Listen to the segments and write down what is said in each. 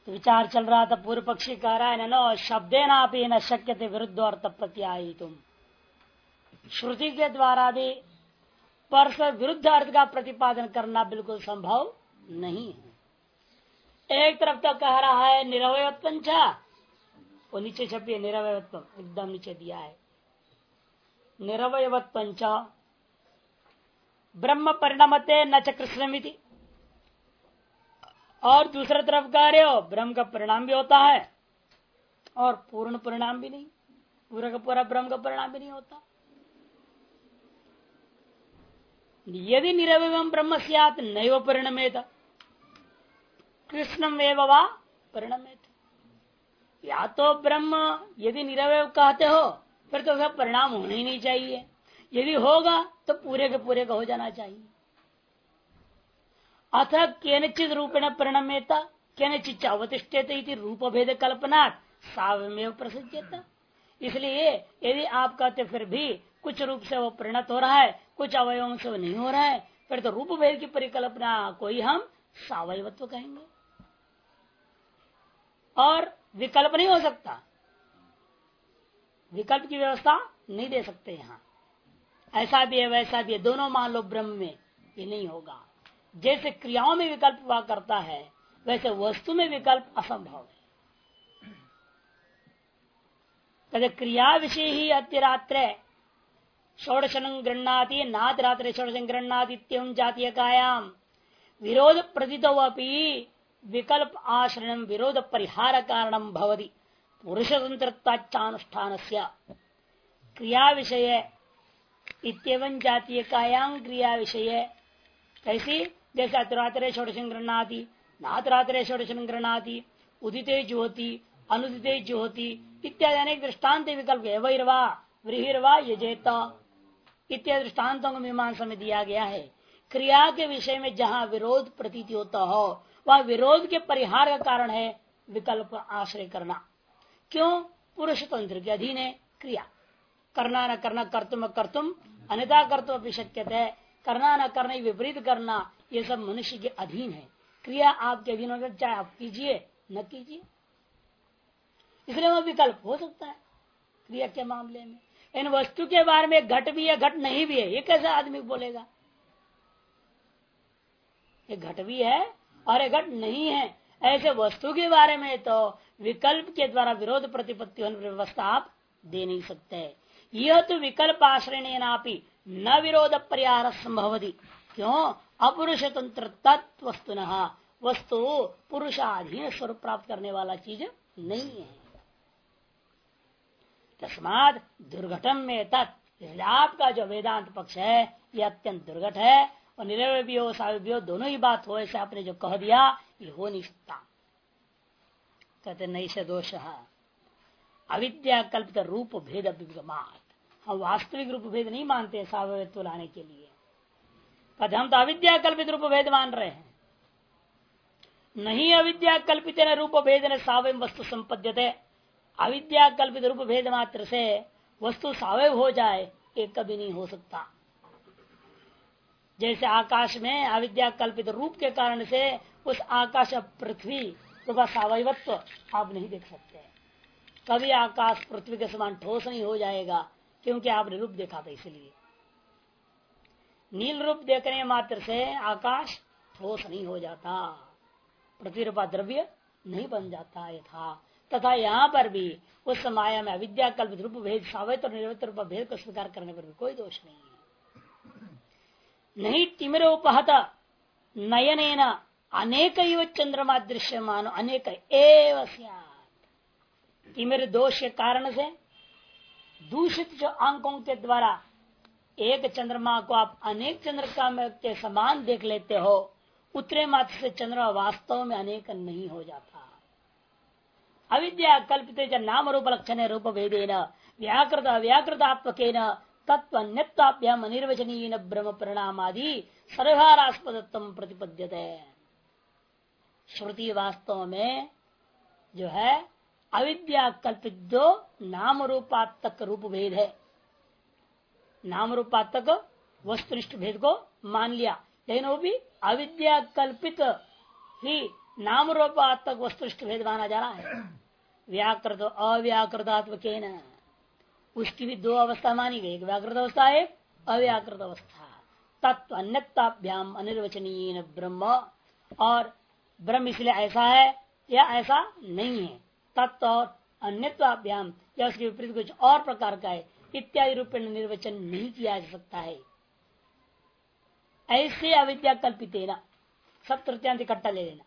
तो विचार चल रहा था, पूर्व पक्षी कह रहा है नो शब्दे ना भी न शक्य थे विरुद्ध अर्थ प्रत्यायी तुम, श्रुति के द्वारा भी परस्पर विरुद्ध अर्थ का प्रतिपादन करना बिल्कुल संभव नहीं है। एक तरफ तो कह रहा है निरवयत्वंच, वो नीचे छपिए निरवयत्व, एकदम नीचे दिया है निरवयत्वंच ब्रह्म परिणामते न च कृष्णमिति, और दूसरी तरफ कह रहे हो ब्रह्म का परिणाम भी होता है और पूर्ण परिणाम भी नहीं, पूरा का पूरा ब्रह्म का परिणाम भी नहीं होता। यदि निरवयवम ब्रह्म स्यात् नैव परिणमेत कृष्णम एव वा परिणमेत, या तो ब्रह्म यदि निरवय कहते हो फिर तो उसका परिणाम होना ही नहीं चाहिए, यदि होगा तो पूरे के पूरे का हो जाना चाहिए। अथ केनचित रूपेण परिणमेत केनचित अवतिष्ठेत इति रूप भेद कल्पना सावमेव प्रसिद्ध्यता। इसलिए यदि आप कहते फिर भी कुछ रूप से वो परिणत हो रहा है, कुछ अवयवों से वो नहीं हो रहा है, फिर तो रूप भेद की परिकल्पना को ही हम सावयवत्व कहेंगे और विकल्प नहीं हो सकता, विकल्प की व्यवस्था नहीं दे सकते। यहाँ ऐसा भी है वैसा भी है, दोनों मान लो ब्रह्म में, ये नहीं होगा। जैसे क्रियाओं में विकल्प हुआ करता है वैसे वस्तु में विकल्प असंभव है। कद क्रिया विषय ही अतिरात्र षोडशन गृह्णाति नातिरात्र षोडशन गृह्णाति जातीय कायाम विरोध प्रतीतो अपि विकल्प आश्रयम विरोध परिहार कारणम भवति पुरुष स्वतंत्रतानुष्ठान क्रिया विषय इत्येवं जातीय कायाम क्रिया विषय कैसी, जैसे अतिरात्रे षोडशन गृह्णाति नातिरात्रे षोडशन गृह्णाति उदिते जुहोति अनुदिते जुहोति इत्यादि अनेक दृष्टान्त विकल्प वैर्वा व्रीहिर्वा यजेत इत्यादि दृष्टान्तों को मीमांसा में दिया गया है। क्रिया के विषय में जहाँ विरोध प्रतीति होता हो वह विरोध के परिहार का कारण है विकल्प आश्रय करना। क्यों? पुरुष तंत्र के अधीन है क्रिया, करना न करना कर्तुम कर्तुम अन्यथा कर्तुम भी शक्य है, करना न करना विपरीत करना ये सब मनुष्य के अधीन है। क्रिया आपके अधीन होगा, चाहे आप कीजिए न कीजिए, इसलिए वह विकल्प हो सकता है क्रिया के मामले में। इन वस्तु के बारे में घट भी है घट नहीं भी है, ये कैसे आदमी बोलेगा? ये घट भी है और ये घट नहीं है, ऐसे वस्तु के बारे में तो विकल्प के द्वारा विरोध प्रतिपत्ति व्यवस्था आप दे नहीं सकते। यह तो विकल्प आश्रय नापी न विरोध परिहार संभवती। क्यों? अपुरुष तंत्र तत्व वस्तु पुरुषाधीन स्वरूप प्राप्त करने वाला चीज नहीं है। तस्माद दुर्घटम में तत्, इसलिए आपका जो वेदांत पक्ष है यह अत्यंत दुर्घट है और निरवय भी हो सावय भी हो दोनों ही बात हो, ऐसे आपने जो कह दिया ये हो नहीं सकता। कहते नहीं से दोष अविद्या कल्पित रूप भेद अभिगमात, हम वास्तविक रूप भेद नहीं मानते सावयत्व लाने के लिए। कहते हम तो अविद्या कल्पित रूप भेद मान रहे हैं, नहीं अविद्या कल्पित रूप भेद ने सावय वस्तु संपद्यते। अविद्या कल्पित रूप भेद मात्र से वस्तु सावय हो जाए ये कभी नहीं हो सकता। जैसे आकाश में अविद्या कल्पित रूप के कारण से उस आकाश पृथ्वी तो सावयवत्व आप नहीं देख सकते। कभी आकाश पृथ्वी के समान ठोस नहीं हो जाएगा, क्योंकि आपने रूप देखा था। इसलिए नील रूप देखने मात्र से आकाश ठोस नहीं हो जाता, पृथ्वी रूपा द्रव्य नहीं बन जाता यथा। तथा यहाँ पर भी उस माया में अविद्या कल्पित रूप भेद सावयत्व और निरवयत्व रूप भेद को स्वीकार करने पर भी कोई दोष नहीं है। नहीं तिमिर उपहत नयनेन अनेक चंद्रमा दृश्यमान अनेक एव स्यात्। तिमिर दोष के कारण से दूषित जो आंकों के द्वारा एक चंद्रमा को आप अनेक चंद्रमा के समान देख लेते हो, उतरे मात्र से चंद्रमा वास्तव में अनेक नहीं हो जाता। अविद्या कल्पित नाम रूप लक्षण रूप भेदेन व्याकृत व्याकृतात्मक तत्व अन्यत्वाभ्याम अनिर्वचनीय ब्रह्म परिणाम आदि सर्वहारास्पदत्व प्रतिपद्यते। श्रुति वास्तव में जो है अविद्या कल्पित दो नाम रूपात्मक रूप भेद है, नाम रूपात्मक वस्तुनिष्ठ भेद को मान लिया, लेकिन वो भी अविद्या कल्पित ही नाम रूपात्मक वस्तुष्ट भेद माना जा रहा है। व्याकृत अव्याकृतात्मक न, उसकी भी दो अवस्था मानी गई, एक व्याकृत अवस्था है, अव्याकृत अवस्था। तत्व अन्यताभ्याम अनिर्वचनीय ब्रह्म, और ब्रह्म इसलिए ऐसा है या ऐसा नहीं है, तत्व और अन्यताभ्याम या उसके विपरीत कुछ और प्रकार का है इत्यादि रूप में निर्वचन नहीं किया जा सकता है। ऐसे अविद्या कल्पित ना, सब तृतीयांत इकट्ठा ले लेना।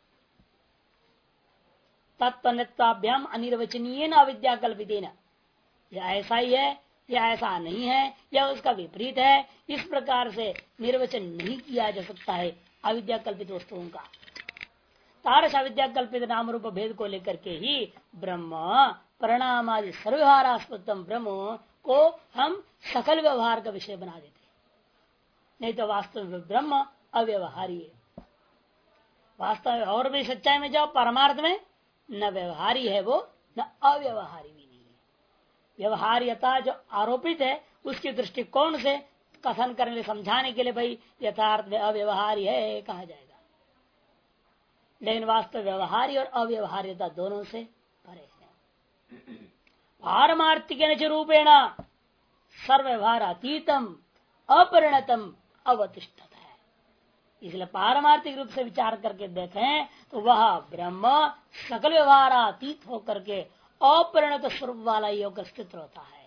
तत्वन्यताभ्याम अनिर्वचनीय अविद्या कल्पित न, या ऐसा ही है या ऐसा नहीं है या उसका विपरीत है, इस प्रकार से निर्वचन नहीं किया जा सकता है अविद्या कल्पित वस्तुओं का। तारस अविद्या कल्पित नाम रूप भेद को लेकर के ही ब्रह्म परिणाम आदि सर्वव्यवहारास्पदम ब्रह्म को हम सकल व्यवहार का विषय बना देते, नहीं तो वास्तव में ब्रह्म अव्यवहारी है। वास्तव में और भी सच्चाई में जाओ, परमार्थ में न व्यवहारी है वो, न अव्यवहारी भी नहीं है। व्यवहार्यता जो आरोपित है उसके दृष्टिकोण से कथन करने समझाने के लिए भाई यथार्थ में अव्यवहारी है कहा जाएगा, लेकिन वास्तव व्यवहारी और अव्यवहार्यता दोनों से परे है। पारमार्थिक रूपेण सर्वव्यवहार अतीतम अपरिणतम अवतिष्ठत है। इसलिए पारमार्थिक रूप से विचार करके देखें तो वह ब्रह्म सकल व्यवहार अतीत होकर के अपरिणत स्वरूप वाला ही होकर स्थित होता है।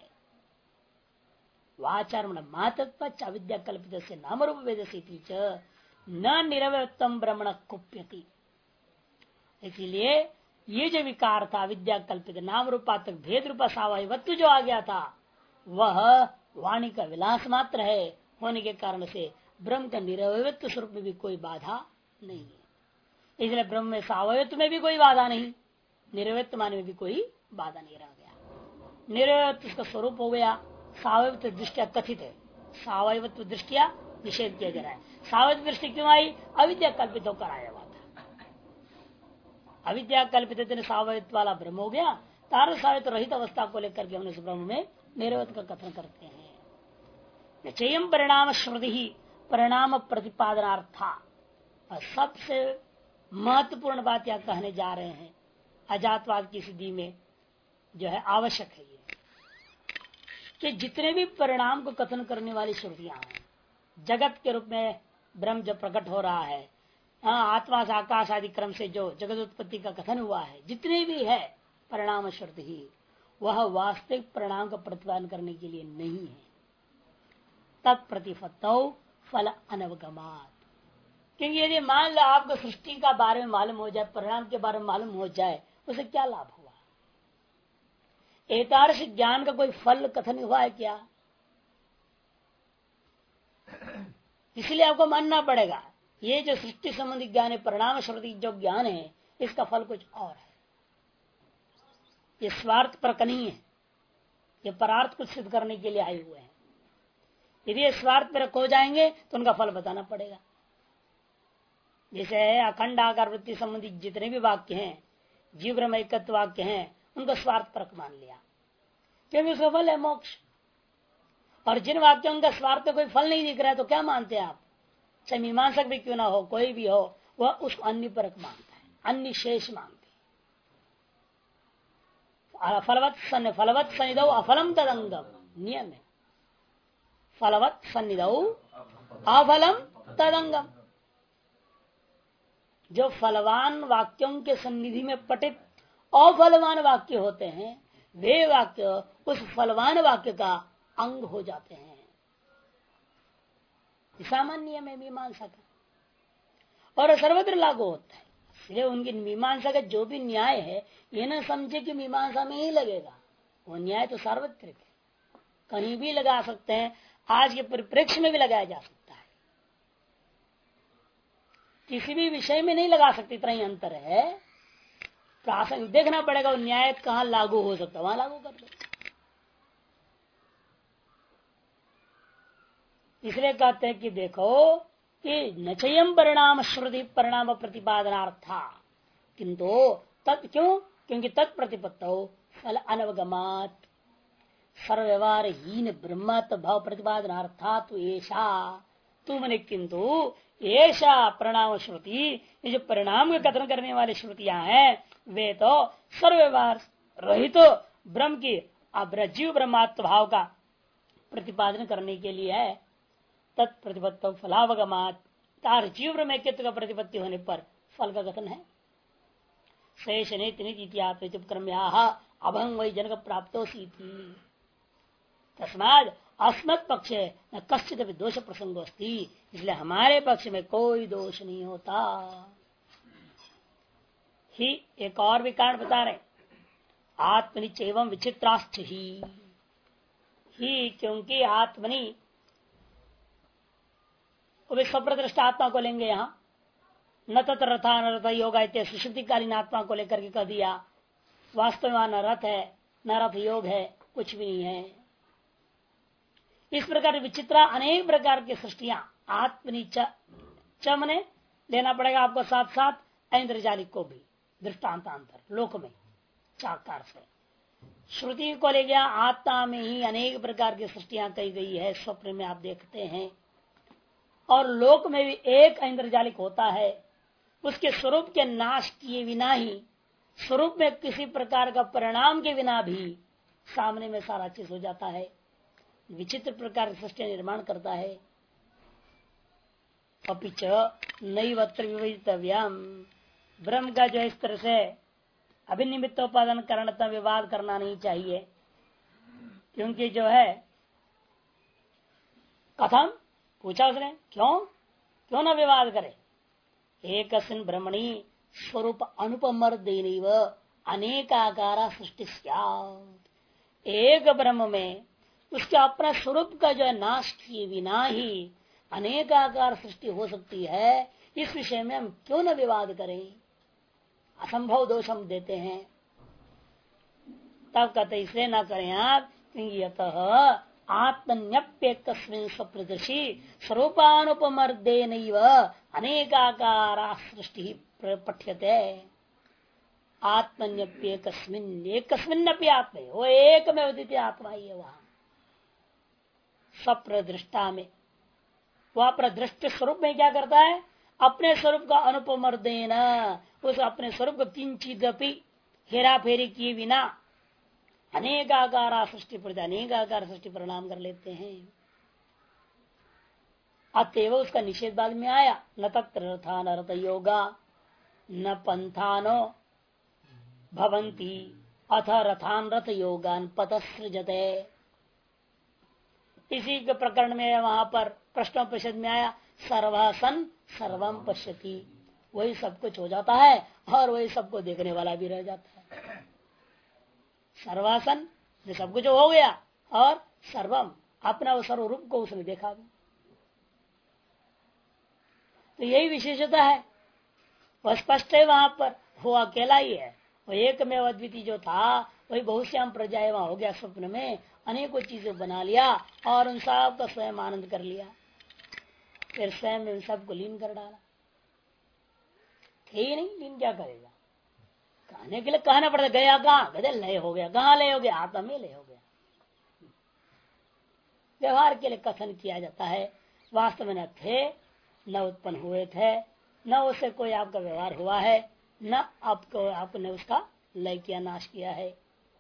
वाचारण मातत्व अविद्या कल्पित से नाम रूप वेद से न निरवयत्तम ब्रह्मण कुप्यति। इसीलिए ये जो विकार था विद्या कल्पित नाम रूपात्मक भेद रूपा सावयवत्व जो आ गया था वह वाणी का विलास मात्र है, होने के कारण से ब्रह्म का निरवयत्व स्वरूप में भी कोई बाधा नहीं है। इसलिए ब्रह्म में सावयत्व में भी कोई बाधा नहीं, निरवयत्व माने में भी कोई बाधा नहीं रह गया। निरवयत्व उसका स्वरूप हो गया, सावयत्व दृष्टिया कथित है, सावयवत्व दृष्टिया निषेध किया जा रहा है। सावयत्व दृष्टि क्यों आई? अविद्या कल्पित होकर आया हुआ था। अविद्या कल्पित सावयत्व वाला ब्रह्म हो गया, तार सावयत्व रहित अवस्था को लेकर के हम इस ब्रह्म में निरवयत्व का कथन करते हैं। निचयम परिणाम श्रुति ही परिणाम प्रतिपादनार्था, सबसे महत्वपूर्ण बात यह कहने जा रहे हैं अजातवाद की सिद्धि में जो है आवश्यक है ये कि जितने भी परिणाम को कथन करने वाली श्रुतियां हैं, जगत के रूप में ब्रह्म जब प्रकट हो रहा है, आत्मा से आकाश आदि क्रम से जो जगत उत्पत्ति का कथन हुआ है, जितने भी है परिणाम श्रुति ही, वह वास्तविक परिणाम का प्रतिपादन करने के लिए नहीं है। तत्प्रतिपत्तौ फल अनवगमात, क्योंकि यदि मान लो आपको सृष्टि का बारे में मालूम हो जाए, परिणाम के बारे में मालूम हो जाए, उसे क्या लाभ हुआ? एतादृश ज्ञान का कोई फल कथन हुआ है क्या? इसलिए आपको मानना पड़ेगा ये जो सृष्टि संबंधी ज्ञान है, परिणाम श्रुति जो ज्ञान है, इसका फल कुछ और है। ये स्वार्थ परक नहीं है, ये परार्थ को सिद्ध करने के लिए आए हुए हैं। यदि ये स्वार्थ परक हो जाएंगे तो उनका फल बताना पड़ेगा। जैसे अखंड आकार वृत्ति संबंधी जितने भी वाक्य हैं, जीव ब्रह्म एकत्व वाक्य हैं, उनको स्वार्थ परक मान लिया, क्योंकि उसका फल है मोक्ष। और जिन वाक्यों का स्वार्थ में कोई फल नहीं दिख रहा है तो क्या मानते हैं आप? चाहे मीमांसक भी क्यों ना हो, कोई भी हो, वह उसको अन्य परक मानता है, अन्य शेष मानते। फलवत सन्निधौ अफलम तदंगम नियम है, फलवत सन्निधौ अफलम तदंगम। जो फलवान वाक्यों के सन्निधि में पठित अफलवान वाक्य होते हैं, वे वाक्य उस फलवान वाक्य का अंग हो जाते हैं। सामान्य नियम है मीमांसा का और सर्वत्र लागू होता है। इसलिए उनकी मीमांसा का जो भी न्याय है, ये न समझे कि मीमांसा में ही लगेगा, वो न्याय तो सार्वत्रिक है, कहीं भी लगा सकते हैं, आज के परिप्रेक्ष्य में भी लगाया जा सकता है, किसी भी विषय में नहीं लगा सकते, इतना ही अंतर है। प्रासंगिक देखना पड़ेगा वो न्याय कहाँ लागू हो सकता है, वहां लागू कर दो। इसलिए कहते हैं कि देखो कि नचयम परिणाम श्रुति परिणाम प्रतिपादनार्था, किंतु क्यों? क्योंकि तत्प्रतिपत्तो फल अनवगमात सर्वव्यवहारहीन ब्रह्मत्व भाव प्रतिपादनार्था तो ऐसा तुमने, किंतु ऐसा परिणाम श्रुति, ये जो परिणाम का कथन करने वाली श्रुतियां हैं वे तो सर्वव्यवहार रहित तो ब्रह्म की जीव ब्रह्मात्म भाव का प्रतिपादन करने के लिए है। तत्प्रतिपत्त फलावगमात, तार जीव ब्रह्म का प्रतिपत्ति होने पर फल का कथन है। शेष क्रम्या अभंग वही जनक प्राप्त तस्माद अस्मत् पक्ष न कश्चित भी दोष प्रसंग अस्ति, इसलिए हमारे पक्ष में कोई दोष नहीं होता। ही एक और भी कारण बता रहे, आत्मनिच एवं विचित्राश्च ही क्योंकि आत्मनि स्वप्रदृष्ट आत्मा को लेंगे यहाँ, न तत्र रथा न रथ योग इत्यादि सुषुप्तिकालीन आत्मा को लेकर के कह दिया। वास्तव में न रथ है न रथ योग है, कुछ भी नहीं है। इस प्रकार विचित्रा अनेक प्रकार की सृष्टियां आत्मनिच मने लेना पड़ेगा आपको साथ साथ ऐन्द्रजालिक को भी दृष्टांतांतर लोक में चाकार से श्रुति को ले गया। आत्मा में ही अनेक प्रकार की सृष्टियां कही गई है, स्वप्न में आप देखते हैं। और लोक में भी एक ऐन्द्रजालिक होता है, उसके स्वरूप के नाश किए बिना ही, स्वरूप में किसी प्रकार का परिणाम के बिना भी सामने में सारा चीज हो जाता है। विचित्र प्रकार की सृष्टि निर्माण करता है। अपिच नैवत्र विवेचितव्यम, ब्रह्म का जो इस तरह से अभिनिमित्तोपादान कारणता विवाद करना नहीं चाहिए, क्योंकि जो है कथम पूछा उसने, क्यों न विवाद करे। एकस्मिन् ब्रह्मणि स्वरूप अनुपमर्देनैव अनेकाकारा सृष्टि स्यात्, एक ब्रह्म में उसके अपना स्वरूप का जो है नाश किए बिना ही अनेकाकार सृष्टि हो सकती है। इस विषय में हम क्यों न विवाद करें, असंभव दोष हम देते हैं। तब कहते इसलिए न करें आप, क्योंकि यतः आत्मन्यप्येकस्मिन् स्वप्रदर्शी स्वरूपानुपमर्देनैव अनेकाकारा सृष्टि पठ्यते। आत्मन्यप्येकस्मिन्, एकस्मिन्नपि आत्मा, वो एक में अद्वितीय आत्मा ही है। वहां स्वप्रदृष्टा में वह अपना दृष्टि स्वरूप में क्या करता है, अपने स्वरूप का अनुपमर्देन, उस अपने स्वरूप को किंचिदपि हेरा फेरी किए बिना अनेकाकारा सृष्टि प्रति अनेकाकार सृष्टि परिणाम कर लेते हैं। अतएव उसका निषेध बाद में आया, न तत्र रथा न रथ योगा न पंथानो भवंती अथ रथान रथ योगान पतसृजते। इसी के प्रकरण में वहां पर प्रश्नोपनिषद में आया, सर्वसन सर्वम पश्यति, वही सब कुछ हो जाता है और वही सबको देखने वाला भी रह जाता है। सर्वासन जो सब कुछ हो गया और सर्वम अपना वो सर्वरूप को उसने देखा भी। तो यही विशेषता है, वह स्पष्ट है। वहां पर वो अकेला ही है, वो एक में अद्वितीय जो था वही बहुश्याम प्रजाएं वहां हो गया। स्वप्न में अनेकों चीजें बना लिया और उन सब का स्वयं आनंद कर लिया, फिर स्वयं उन सबको लीन कर डाला। थे ही नहीं, लीन क्या करेगा, कहने के लिए कहना पड़ता, गया कहाँ, गदे लय हो गया, कहाँ लय हो गया, आत्मा में लय हो गया। व्यवहार के लिए कथन किया जाता है, वास्तव में न थे, न उत्पन्न हुए थे, न उससे कोई आपका व्यवहार हुआ है, न आपने उसका लय किया, नाश किया है।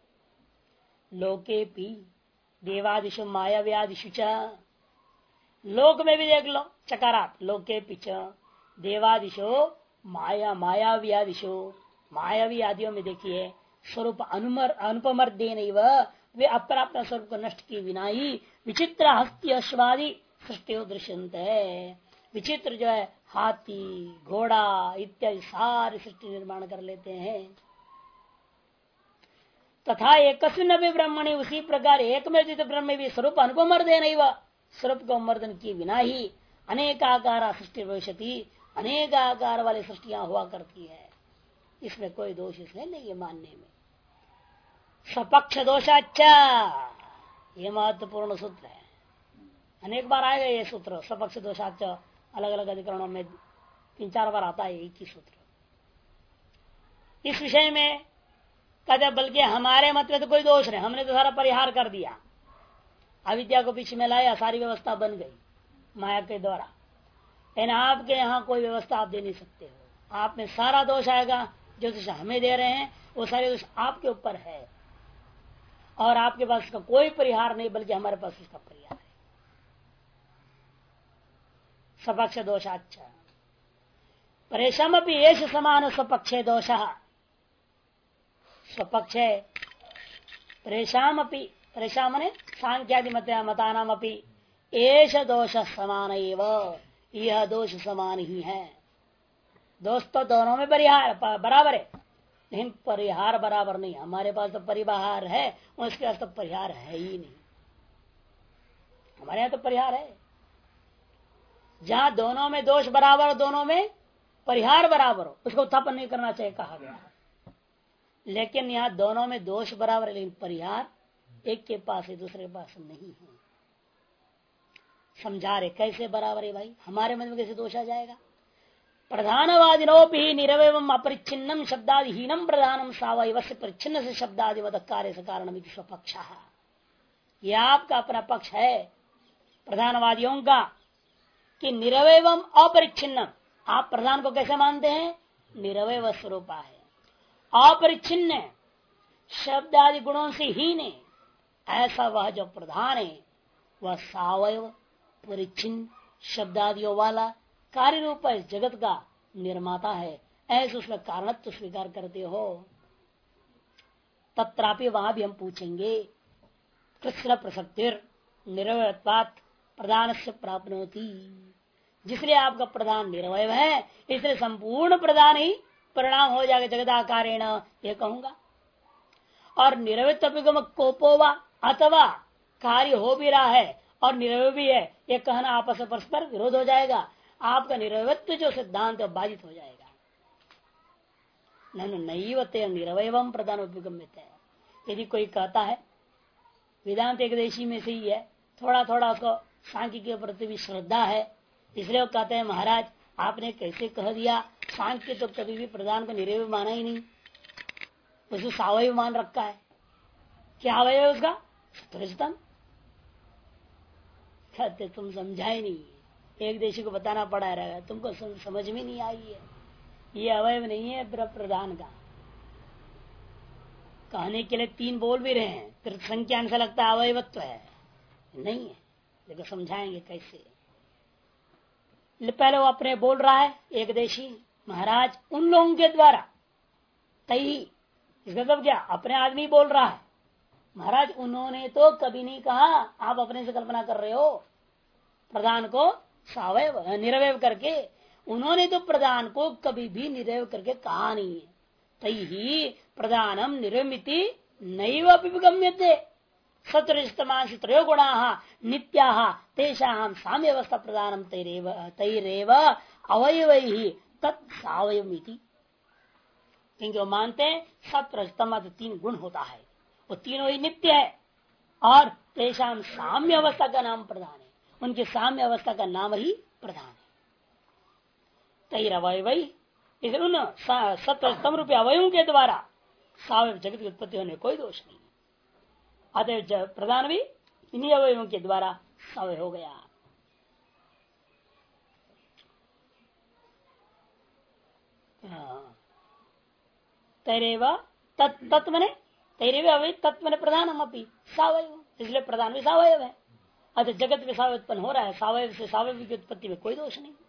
लोके पी देवादिशु मायाव्यादिशु च, लोक में भी देख लो चकारात, लोके पिच देवादिशु मायाव्यादिशु, मायावी आदियों में देखिए स्वरूप अनुपमर्दे नहीं, वे अपना स्वरूप को नष्ट किए बिना ही विचित्र हस्ती अश्वादी सृष्टि दृश्यंत है। विचित्र जो है हाथी घोड़ा इत्यादि सारी सृष्टि निर्माण कर लेते हैं। तथा एकस्मिन् अपि ब्रह्मणि, उसी प्रकार एक में जित ब्रह्म में भी स्वरूप अनुपमर्दे नहीं, स्वरूप को मर्दन किए बिना ही अनेकाकार सृष्टि भविष्यति, अनेक आकार वाली सृष्टियां हुआ करती है। इसमें कोई दोष इसमें नहीं है मानने में। सपक्ष दोषाच्चा, ये महत्वपूर्ण सूत्र है, अनेक बार आएगा ये सूत्र। सपक्ष दोषाच्च अलग अलग अधिकरणों में 3-4 बार आता है एक ही सूत्र। इस विषय में कहते बल्कि हमारे मत में तो कोई दोष नहीं, हमने तो सारा परिहार कर दिया, अविद्या को पीछे में लाया, सारी व्यवस्था बन गई माया के द्वारा। लेकिन आपके यहाँ कोई व्यवस्था आप दे नहीं सकते हो। आप में सारा दोष आएगा, जो दोष हमें दे रहे हैं वो सारे दोष आपके ऊपर है, और आपके पास उसका कोई परिहार नहीं, बल्कि हमारे पास उसका परिहार है। स्वपक्ष दोषाच्च परेशान भी एष समान स्वपक्षे दोष। स्वपक्षे परेशान परेशान मने सांख्यादि मतानाम अपि एष दोष समान एव, यह दोष समान ही है। दोष तो दोनों में परिहार बराबर है, लेकिन परिहार बराबर नहीं। हमारे पास तो परिहार है, उसके पास तो परिहार है ही नहीं। हमारे यहाँ तो परिहार है। जहां दोनों में दोष बराबर हो, दोनों में परिहार बराबर हो, उसको उत्थापन नहीं करना चाहिए कहा गया। लेकिन यहाँ दोनों में दोष बराबर है, लेकिन परिहार एक के पास है, दूसरे के पास नहीं है। समझा रहे कैसे बराबर है भाई, हमारे मन में कैसे दोष आ जाएगा। प्रधानवादिनोपि निरवयवम अपरिच्छिन्नम शब्दादिहीनम प्रधानम सावयव से परिच्छिन्न से शब्दादिवत कार्य से कारण स्वपक्ष। यह आपका अपना पक्ष है प्रधानवादियों का कि निरवयवम अपरिच्छिन्नम। आप प्रधान को कैसे मानते हैं? निरवय स्वरूपा है, अपरिच्छिन्न शब्द आदि गुणों से हीन है। ऐसा वह जो प्रधान है वह सावयव परिच्छिन्न शब्दादियों वाला कार्य रूप इस जगत का निर्माता है। ऐसे उसका कारणत्व तो स्वीकार करते हो। तत्रापि वहां भी हम पूछेंगे कृष्ण प्रसक्तिर निरवयत्वात् प्रधान से प्राप्त होती। जिसलिए आपका प्रधान निरवय है, इसलिए संपूर्ण प्रधान ही परिणाम हो जाएगा जगदाकारेण, ये कहूंगा। और निरवयत्व कोपोवा अथवा कार्य हो भी रहा है और निरवय भी है, ये कहना आपस में परस्पर विरोध हो जाएगा। आपका निरवयत्व जो सिद्धांत बाधित हो जाएगा। नैवते निरवयवम प्रधान उपगम्यते। यदि कोई कहता है वेदांत एक देशी में से ही है, थोड़ा थोड़ा उसको सांख्य के प्रति भी श्रद्धा है, इसलिए वो कहते हैं महाराज आपने कैसे कह दिया, सांख्य तो कभी भी प्रधान को निरवय माना ही नहीं, उसको सावयव मान रखा है। क्या अवयव है उसका? सत्वरजतम। कहते तुम समझाए नहीं, एक देशी को बताना पड़ा रहेगा, तुमको समझ में नहीं आई है। ये अवयव नहीं है प्रधान का। कहने के लिए तीन बोल भी रहे हैं, फिर संख्या से लगता है अवयवत्व है, नहीं है। देखो समझाएंगे कैसे। पहले वो अपने बोल रहा है एक देशी, महाराज उन लोगों के द्वारा तई, इसका मतलब क्या? अपने आदमी बोल रहा है, महाराज उन्होंने तो कभी नहीं कहा, आप अपने से कल्पना कर रहे हो प्रधान को सावयव निरवय करके। उन्होंने तो प्रधान को कभी भी निरवय करके कहा नहीं है। तई ही प्रधानम निरमिति नैव अभिगम्यते। सत्रजतमांसि त्रयो गुणाः नित्याः तेषां साम्यवस्था प्रधानम तैरेव अवयवैहि तत् सावयवमिति। क्योंकि वो मानते हैं सत्रजतम तीन गुण होता है, वो तीनों ही नित्य है और तेषां साम्य अवस्था का नाम प्रधान है, उनकी साम्य अवस्था का नाम ही प्रधान है। तैरवयवै, उन सत्रजतम रूपी अवयवों के द्वारा सावयव जगत की उत्पत्ति होने कोई दोष नहीं। अतः प्रधान भी इन्हीं अवयवों के द्वारा सावय हो गया। तैरेव तत्व ने तैरेव अवय तत्व ने प्रधानम अपनी सावयव, इसलिए प्रधान भी सावयव है। अतः जगत में सावय उत्पन्न हो रहा है, सावयव से सावयव की उत्पत्ति में कोई दोष नहीं।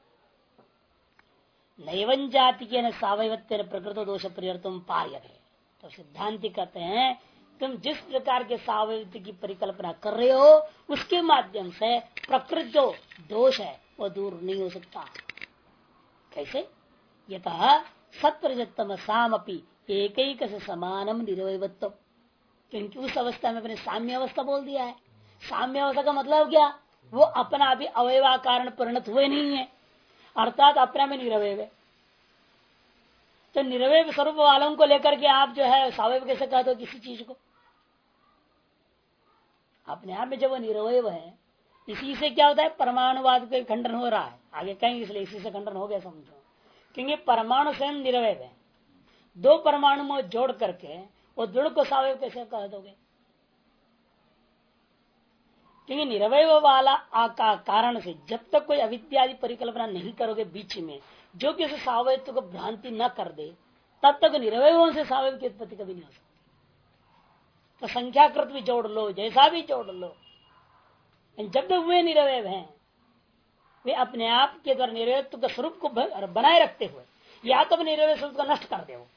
नैवं जाति के न सावयवत्व प्रकृत दोष परिवर्तन पार्य है। तो सिद्धांति कहते हैं तुम जिस प्रकार के सावयव की परिकल्पना कर रहे हो उसके माध्यम से प्रकृत जो दोष है वो दूर नहीं हो सकता। कैसे? यतः सत्वरजतम सामपि एक से समानम निरवयत्व। क्योंकि उस अवस्था में अपने साम्य अवस्था बोल दिया है। साम्य अवस्था का मतलब क्या? वो अपना भी अवयवा कारण परिणत हुए नहीं है, अर्थात अपना में निरवय है। तो निरवय स्वरूप वालों को लेकर के आप जो है सावयव कैसे कहते हो किसी चीज को? अपने आप में जब वो निरवय है, इसी से क्या होता है? परमाणुवाद का खंडन हो रहा है, आगे कहेंगे, इसलिए इसी से खंडन हो गया समझो। क्योंकि परमाणु स्वयं निरवय है, दो परमाणु में जोड़ करके वो दृढ़ को सावयव कैसे कह दोगे? क्योंकि निरवय वाला कारण से जब तक कोई अविद्यादि परिकल्पना नहीं करोगे बीच में, जो कि उस सावयत्व को भ्रांति न कर दे, तब तक निरवयों से सावयव की उत्पत्ति कभी नहीं हो सकती। तो संख्याकृत भी जोड़ लो, जैसा भी जोड़ लो, जब तक वे निरवय हैं, वे अपने आप के द्वारा निरवयत्व के स्वरूप को बनाए रखते हुए या तो निरवय स्वरूप को नष्ट कर दे वो,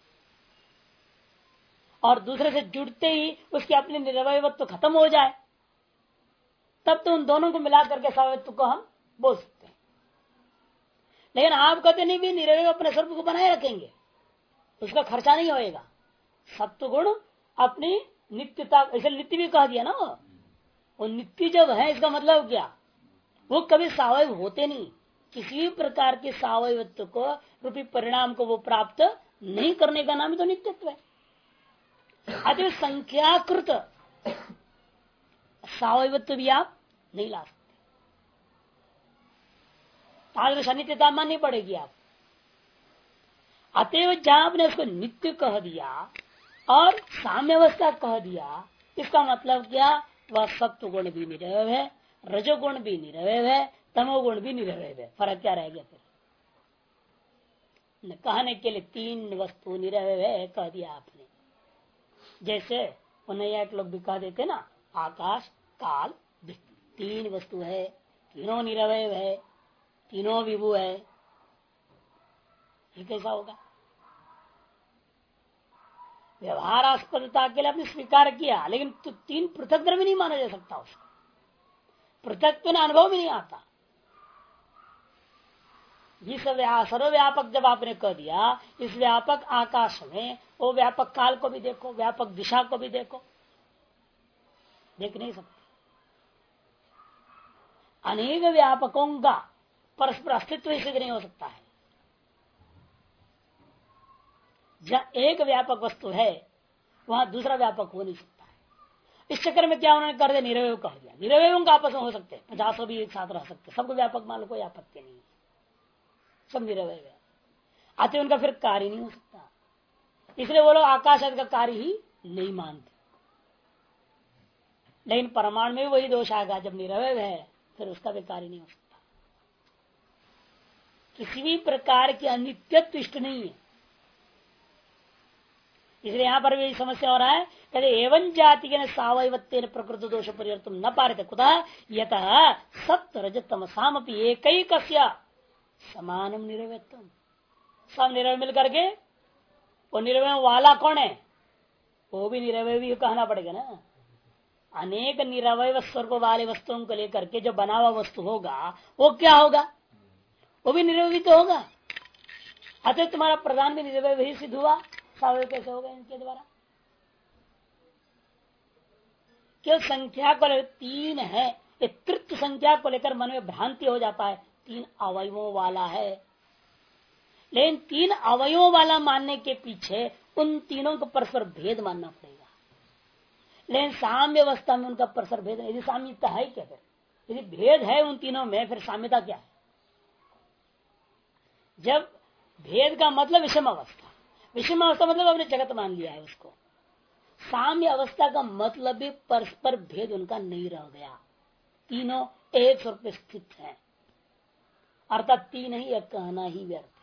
और दूसरे से जुड़ते ही उसके अपने निरवयत्व खत्म हो जाए, तब तो उन दोनों को मिला करके सावयत्व को हम बोल सकते हैं। लेकिन आप कहते नहीं भी निरवय अपने स्वरूप को बनाए रखेंगे, उसका खर्चा नहीं होएगा। सत्व गुण अपनी नित्यता, इसे नित्य भी कह दिया ना, वो नित्य जब है इसका मतलब क्या, वो कभी सावयव होते नहीं। किसी भी प्रकार के सावयवत्व को रूपी परिणाम को वो प्राप्त नहीं करने का नाम ही तो नित्यत्व है। अतः संख्याकृत सावयवत्व भी आप नहीं ला सकते, तादृश अनित्यता माननी पड़ेगी आप। अतएव जहां आपने उसको नित्य कह दिया और साम्यावस्था कह दिया, इसका मतलब क्या, वह सत्व गुण भी निरवय है, रजोगुण भी निरवय है, तमोगुण भी निरवय है। फर्क क्या रह गया फिर? कहने के लिए तीन वस्तु निरवय है कह दिया आपने। जैसे एक लोग भी कह देते ना, आकाश काल तीन वस्तु है, तीनों निरवय है, तीनों विभु है, ये कैसा होगा? व्यवहारास्पदता के लिए आपने स्वीकार किया, लेकिन तो तीन पृथक द्रव्य नहीं माना जा सकता उसको, पृथक तो अनुभव भी नहीं आता। इस सर्वव्यापक जब आपने कह दिया, इस व्यापक आकाश में वो व्यापक काल को भी देखो, व्यापक दिशा को भी देखो, देख नहीं सकते। अनेक व्यापकों का परस्पर अस्तित्व ही सिद्ध नहीं हो सकता है। जहां एक व्यापक वस्तु है वहां दूसरा व्यापक हो नहीं सकता है। इस चक्कर में क्या उन्होंने कर दिया, निरवय कह दिया। निरवयों का आपस में हो सकते हैं, 50 भी एक साथ रह सकते, सबको व्यापक मान लो, कोई आपत्ति नहीं है, सब निरवय है। अतः उनका फिर कार्य नहीं हो सकता, इसलिए वो लोग आकाश आदि का कार्य ही नहीं मानते। लेकिन परमाणु में वही दोष आएगा, जब निरवय है फिर उसका भी कार्य नहीं हो सकता। किसी भी प्रकार की अनित्यत्व इष्ट नहीं है। इसलिए यहां पर भी समस्या हो रहा है, कहते एवं जाति के सावयवत्तेन प्रकृत दोष परिवर्तन न पारित कुतः यतः सत्व रजतम सामपि एकैकस्य समानम निरवयत्वम। सब निरवय मिल करके, वो निरवय वाला कौन है, वो भी निरवय भी कहना पड़ेगा ना। अनेक निरवय स्वरूप वाले वस्तुओं को लेकर के जो बना हुआ वस्तु होगा वो क्या होगा, वो भी निरवय तो होगा। अतः तुम्हारा प्रधान भी निरवय ही सिद्ध हुआ, सावयव कैसे होगा इनके द्वारा? क्यों संख्या को तीन है, ये तृतीय संख्या को लेकर मन में भ्रांति हो जाता है, तीन अवयवों वाला है। लेकिन तीन अवयवों वाला मानने के पीछे उन तीनों को परस्पर भेद मानना पड़ेगा। लेकिन साम्य अवस्था में उनका परस्पर भेद, यदि साम्यता है क्या, फिर यदि भेद है उन तीनों में, फिर साम्यता क्या है? जब भेद का मतलब विषम अवस्था, विषम अवस्था मतलब आपने जगत मान लिया है उसको। साम्य अवस्था का मतलब भी परस्पर भेद उनका नहीं रह गया, तीनों एक स्वरूप में स्थित है, अर्थात तीन ही एक कहना ही व्यर्थ है।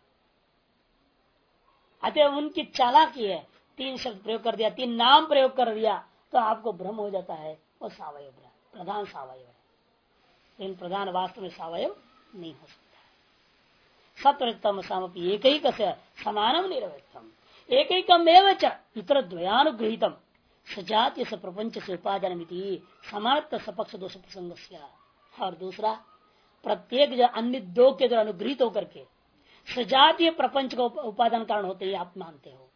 अतः उनकी चालाकी है, तीन शब्द प्रयोग कर दिया, तीन नाम प्रयोग कर दिया, तो आपको भ्रम हो जाता है वो सावयव प्रधान सावयव है। लेकिन प्रधान वास्तव में सावयव नहीं हो सकता। सत्वरतम सामपि एक ही समानम निरवयत्वम एक इतर द्वयानुगृहितम सजातीय से प्रपंच से उपादान समानत्व सपक्ष दोष प्रसंग। और दूसरा, प्रत्येक जो अन्य दो के द्वारा अनुगृहित होकर के सजातीय प्रपंच को उपादान कारण होते ही आप मानते हो।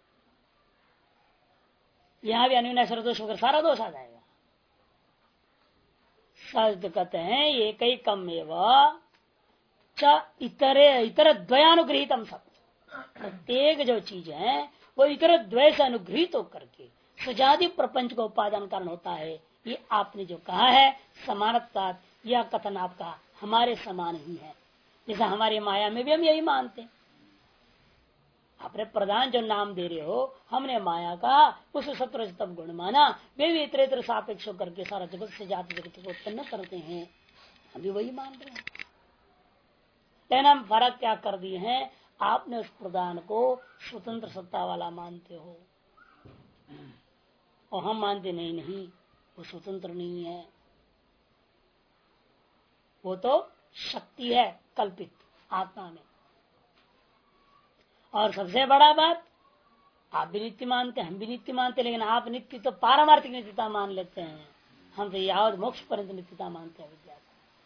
यहां भी अन्य दोष होकर सारा दोष आ जाएगा। सद कहते हैं एक ही कम एवं इतर द्वयानुगृहितम सब, प्रत्येक जो चीज है वो इतर द्वय से अनुगृहित होकर के सजातीय प्रपंच को उपादान कारण होता है। ये आपने जो कहा है समानता, यह कथन आपका हमारे समान ही है। जैसा हमारी माया में भी हम यही मानते हैं। अब आपने प्रधान जो नाम दे रहे हो, हमने माया का उस सत्वरजतम गुण माना, वे भी इतरे सापेक्ष करके सारा जगत से जाति जगत को उत्पन्न करते हैं, हम भी वही मान रहे हैं। लेकिन हम फर्क क्या कर दिए हैं, आपने उस प्रधान को स्वतंत्र सत्ता वाला मानते हो और हम मानते नहीं, नहीं वो स्वतंत्र नहीं है, वो तो शक्ति है कल्पित आत्मा में। और सबसे बड़ा बात, आप भी नित्य मानते, हम भी नित्य मानते, लेकिन आप नित्य तो पारमार्थिक नित्यता मान लेते हैं, हम तो यावत मोक्ष पर्यंत नित्यता मानते हैं विद्या।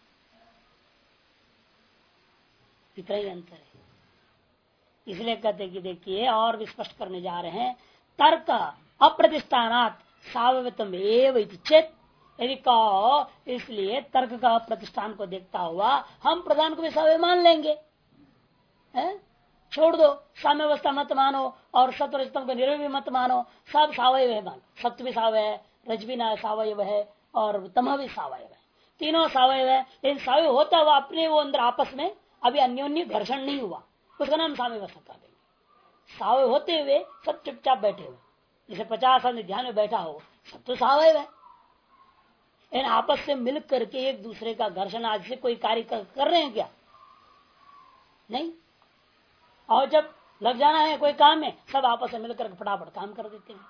इतना ही अंतर है। इसलिए कहते कि देखिए, और भी स्पष्ट करने जा रहे हैं, तर्क अप्रतिष्ठानात् सावयवत्वम एव इति चेत्, यदि कहो इसलिए तर्क का प्रतिष्ठान को देखता हुआ हम प्रधान को भी सावय मान लेंगे, है? छोड़ दो, साम्यावस्था मत मानो और सत्वरजतम को निरवय भी मत मानो, सब सावयव है मानो, सत्व भी सावय है, रज भी सावयव है और तमह भी सावयव है, तीनों सावयव है। लेकिन सावयव होता हुआ अपने वो अंदर आपस में अभी अन्योन्य घर्षण नहीं हुआ, उसका नाम साम्यावस्था कर देंगे। सावयव होते हुए सब चुपचाप बैठे हुए, जैसे 50 आदमी ध्यान में बैठा हो, सब तो सावयव है, इन आपस से मिल करके एक दूसरे का घर्षण आज से कोई कार्य कर रहे हैं क्या? नहीं। और जब लग जाना है कोई काम में, सब आपस में मिलकर फटाफट काम कर देते हैं।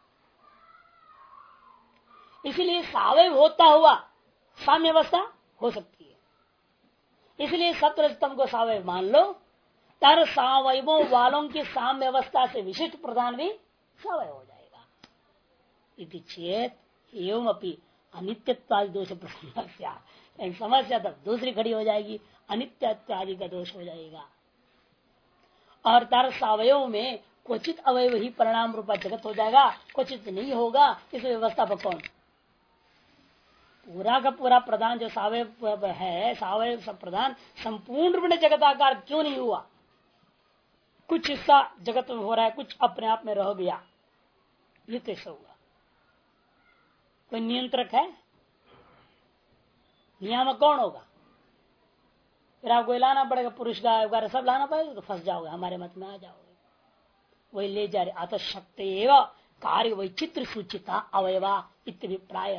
इसीलिए सावयव होता हुआ साम्य अवस्था हो सकती है। इसलिए सत्वरजतम को सावयव मान लो, तर सावयवों वालों की साम्य अवस्था से विशिष्ट प्रधान भी सावयव हो जाएगा। इति चेत एवं अपनी अनित्यत्वादि दोष प्रसन्न, समस्या तब दूसरी खड़ी हो जाएगी, अनित्यत्वादि का दोष हो जाएगा। और तार सावयव में क्वचित अवयव ही परिणाम रूपा जगत हो जाएगा, क्वचित नहीं होगा। इस व्यवस्था पर कौन? पूरा का पूरा प्रधान जो सावयव है, सावयव सब प्रधान संपूर्ण रूप में जगताकार क्यों नहीं हुआ? कुछ हिस्सा जगत में हो रहा है, कुछ अपने आप में रह गया, ये कैसे होगा? कोई नियंत्रक है? नियामक कौन होगा? फिर आपको लाना पड़ेगा, पुरुष गाय वगैरह सब लाना पड़ेगा, तो फंस जाओगे, हमारे मत में आ जाओगे। वही ले जा रहे अत शक्ति एवं कार्य वैचित्र सूचिता अवयवा इत्यभिप्राय।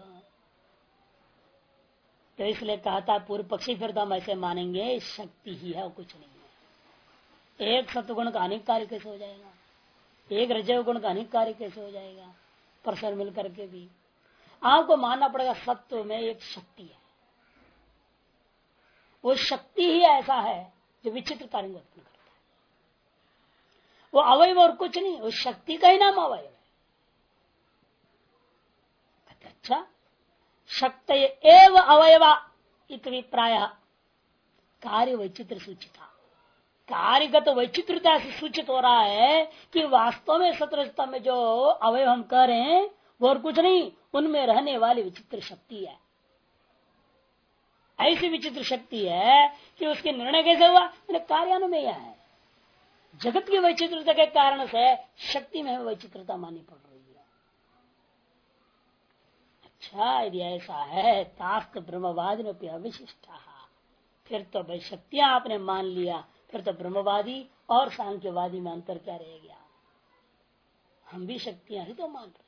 तो इसलिए कहता पूर्व पक्षी, फिर तो हम ऐसे मानेंगे शक्ति ही है और कुछ नहीं है। एक सत्वगुण का अनेक कार्य कैसे हो जाएगा? एक रजोगुण का अनेक कार्य कैसे हो जाएगा? परस्पर मिल करके भी आपको मानना पड़ेगा सत्व में एक शक्ति है, वो शक्ति ही ऐसा है जो विचित्र कार्य उत्पन्न करता है। वो अवयव और कुछ नहीं, उस शक्ति का ही नाम अवयव है। अच्छा, शक्ति एव अवयवा इत्यभिप्राय कार्य वैचित्र सूचिता, कार्यगत वैचित्रता से सूचित हो रहा है कि वास्तव में सत्वरजतम में जो अवयव हम कह रहे हैं वो और कुछ नहीं, उनमें रहने वाली विचित्र शक्ति है। ऐसी विचित्र शक्ति है कि उसके निर्णय कैसे हुआ? कार्यान्वय है। जगत की वैचित्रता के कारण से शक्ति में वैचित्रता माननी पड़ रही है। अच्छा, यदि ऐसा है तास्त ब्रह्मवादी में अविशिष्टा, फिर तो भाई शक्तियां आपने मान लिया, फिर तो ब्रह्मवादी और सांख्यवादी में अंतर क्या रह गया? हम भी शक्तियां ही तो मान रहे हैं,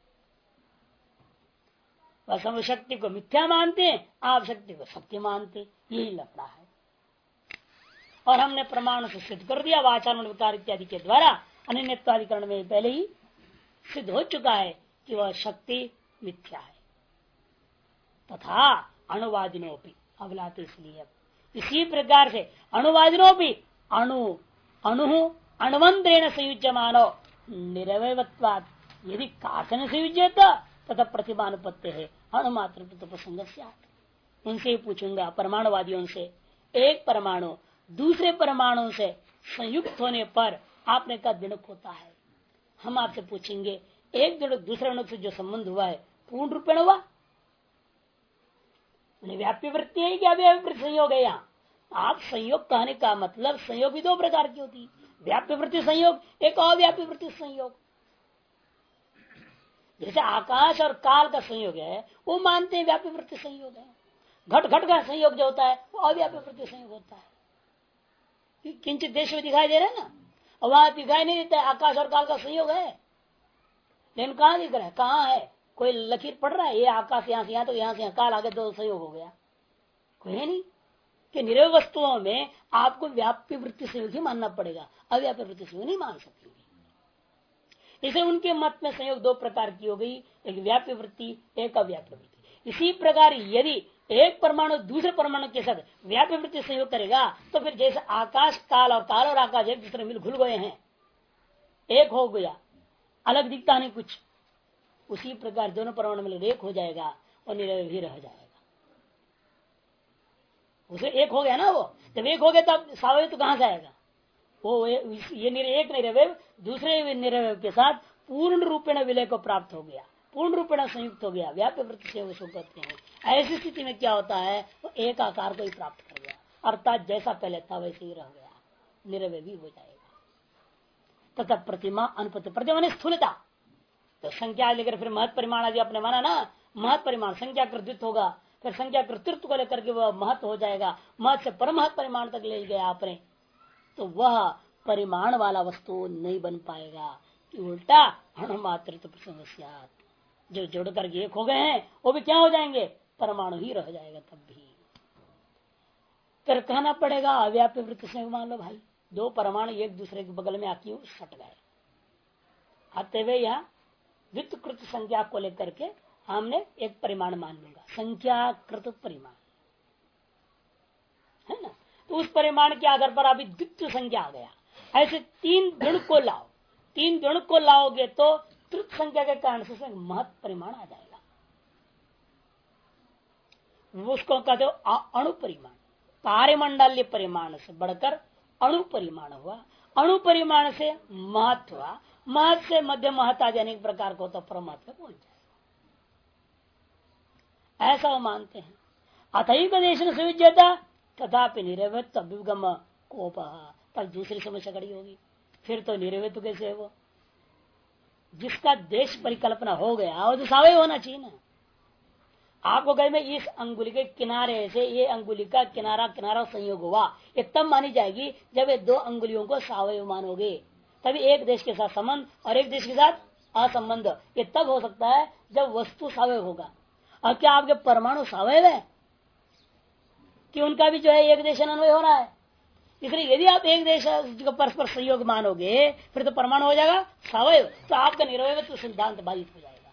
बस हम शक्ति को मिथ्या मानते हैं, आप शक्ति को सत्य मानते, यही लफड़ा है। और हमने प्रमाण से सिद्ध कर दिया, वाचारण विकार इत्यादि के द्वारा अनन्यत्वाधिकरण में पहले ही सिद्ध हो चुका है कि वह शक्ति मिथ्या है। तथा अणुवादिनोपि अवलाते, इसलिए इसी प्रकार से अणुवादिनोपि अणु अणुवंत्रेण संयुज्यमानो निरवयत्वात् यदि कासन संयुज्यत तथा प्रतिमानुपत्ति है अणुमात्र प्रसंग। उनसे ही पूछूंगा, परमाणुवादियों से, एक परमाणु दूसरे परमाणु से संयुक्त होने पर आपने कहा दिणुक होता है। हम आपसे पूछेंगे, एक दिणुक दूसरे अणु से जो संबंध हुआ है पूर्ण रूपेण हुआ? व्याप्य वृत्ति है कि अव्याप्य संयोग है? यहाँ आप संयोग कहने का मतलब, संयोग भी दो प्रकार की होती है, व्याप्य वृत्ति संयोग, एक अव्याप्य वृत्ति संयोग। जैसे आकाश और काल का संयोग है, वो मानते हैं व्याप्य वृत्ति संयोग है। घट घट का संयोग जो होता है वो अव्याप्य वृत्ति संयोग होता है। किंचित देश में दिखाई दे रहा है ना, और वहां दिखाई नहीं देता है, आकाश और काल का संयोग है, लेकिन कहाँ दिख रहा है, कहाँ है, कोई लकीर पड़ रहा है, ये आकाश यहाँ से यहाँ तो यहाँ से काल आगे दो संयोग हो गया, कोई है नहीं। कि निरवय वस्तुओं में आपको व्याप्य वृत्ति संयोग ही मानना पड़ेगा, अव्याप्य वृत्ति संयोग नहीं मान सकते। इसलिए उनके मत में संयोग दो प्रकार की हो गई, एक व्याप्य वृत्ति, एक अव्याप्य वृत्ति। इसी प्रकार यदि एक परमाणु दूसरे परमाणु के साथ व्याप्य वृत्ति संयोग करेगा तो फिर जैसे आकाश काल और आकाश एक दूसरे मिल घुल गए हैं, एक हो गया, अलग दिखता नहीं कुछ, उसी प्रकार दोनों परमाणु मिलकर एक हो जाएगा और निरवय भी रह जाएगा। उसे एक हो गया ना, वो जब एक हो गया तब सावयव तो कहां से आएगा, वो ये एक निरवय दूसरे निरवय के साथ पूर्ण रूपेण विलय को प्राप्त हो गया, पूर्ण रूपेण संयुक्त हो गया, व्याप्य वृत्ति से उसको कहते हैं। ऐसी स्थिति में क्या होता है, वो एक आकार को ही प्राप्त कर गया, अर्थात जैसा पहले था वैसे ही रह गया, निरवय भी हो जाएगा। तथा प्रतिमा अनुपति, प्रतिमा ने स्थूलता, तो संख्या लेकर फिर महत परिमाण आदि आपने माना ना, महत परिमाण संख्या कृत होगा, फिर संख्या कृतित्व को लेकर के वह महत्व हो जाएगा, महत से परमहत परिमाण तक ले गया आपने, तो वह परिमाण वाला वस्तु नहीं बन पाएगा, कि उल्टा अणुमात्र समस्या, जो जोड़ करके एक हो गए हैं वो भी क्या हो जाएंगे, परमाणु ही रह जाएगा। तब भी फिर कहना पड़ेगा अव्याप्य वृत्ति से, मान लो भाई दो परमाणु एक दूसरे के बगल में आके सट गए, आते हुए यहाँ व्युत्कृत संख्या को लेकर के हमने एक परिमाण मान लूंगा, संख्याकृत परिमाण है ना, तो उस परिमाण के आधार पर अभी द्वितीय संख्या आ गया। ऐसे तीन गुण को लाओ, तीन गुण को लाओगे तो तृतीय संख्या के कारण से महत परिमाण आ जाएगा, उसको कहते हो अणु परिमाण। कार्यमंडलीय परिमाण से बढ़कर अणु परिमाण हुआ, अणु परिमाण से महत हुआ, महत से मध्य महत आदि अनेक प्रकार को तो परमात्मा पहुंच जाएगा, ऐसा वो मानते हैं। अतएव देश सुविज्यता तथापि निरवत्व अभ्युगम कोप, तब दूसरी समस्या खड़ी होगी, फिर तो निरवत्व कैसे है, वो जिसका देश परिकल्पना हो गया वो तो सावय होना चाहिए ना। आपको कहे में इस अंगुली के किनारे से ये अंगुली का किनारा किनारा संयोग हुआ, ये तब मानी जाएगी जब ये दो अंगुलियों को सावय मानोगे, तभी एक देश के साथ संबंध और एक देश के साथ असंबंध, ये तब हो सकता है जब वस्तु सावय होगा। और क्या आपके परमाणु सावय है कि उनका भी जो है एक देश अन्वय हो रहा है, इसलिए यदि आप एक देश को परस्पर संयोग मानोगे फिर तो परमाणु हो जाएगा सावय, तो आपका निरवयत्व सिद्धांत बाधित हो जाएगा,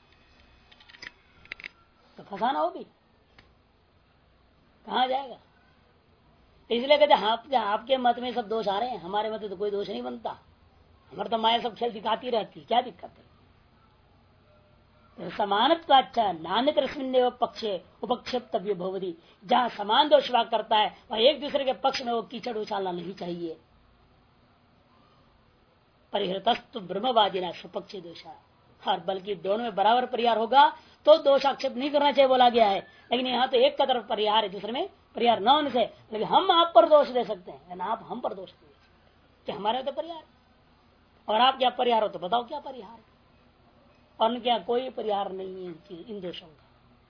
तो फंसाना होगी, कहा जाएगा। इसलिए कहते आपके मत में सब दोष आ रहे हैं, हमारे मत में तो कोई दोष नहीं बनता, हमारे तो माया सब खेल दिखाती रहती, क्या दिक्कत है। समानत्वाच्चा नान्य पक्षे उपक्षेप्तव्य भवति, जहाँ समान दोष वाक करता है वह एक दूसरे के पक्ष में वो कीचड़ उछालना नहीं चाहिए। परिहृतस्तु ब्रह्मवादी ना सुपक्षी दोषा, और बल्कि दोनों में बराबर परिहार होगा तो दोष आक्षेप नहीं करना चाहिए बोला गया है। लेकिन यहाँ तो एक का तरफ परिहार है, दूसरे में परिहार न होने से, लेकिन हम आप पर दोष दे सकते हैं, आप हम पर दोष दे सकते हैं कि हमारे तो परिहार, और आप क्या परिहार हो तो बताओ क्या परिहार है, और क्या कोई परिहार नहीं है इन दोषों का।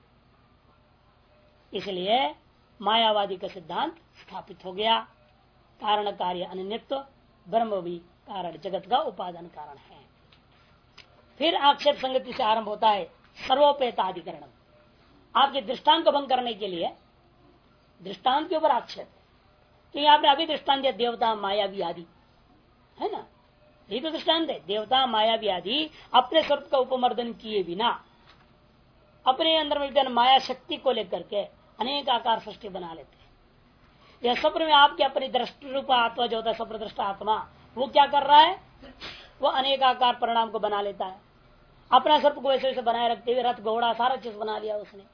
इसलिए मायावादी का सिद्धांत स्थापित हो गया, कारण कार्य अनन्यत्व, ब्रह्म भी कारण जगत का उपादान कारण है। फिर आक्षेप संगति से आरंभ होता है सर्वोपेताधिकरण, आपके दृष्टांत को भंग करने के लिए दृष्टांत के ऊपर आक्षेप, क्योंकि आपने अभी दृष्टांत दिया देवता मायावी आदि, है ना, यही तो दृष्टांत है। देवता मायावी आदि अपने स्वरूप का उपमर्दन किए बिना अपने अंदर में माया शक्ति को लेकर के अनेक आकार सृष्टि बना लेते हैं। यह स्वप्न में आपके अपनी दृष्टि रूप आत्मा जो होता है, स्वप्न दृष्टा आत्मा, वो क्या कर रहा है, वो अनेक आकार परिणाम को बना लेता है, अपना स्वरूप को वैसे वैसे बनाए रखते हुए रथ घोड़ा सारा चीज बना लिया उसने।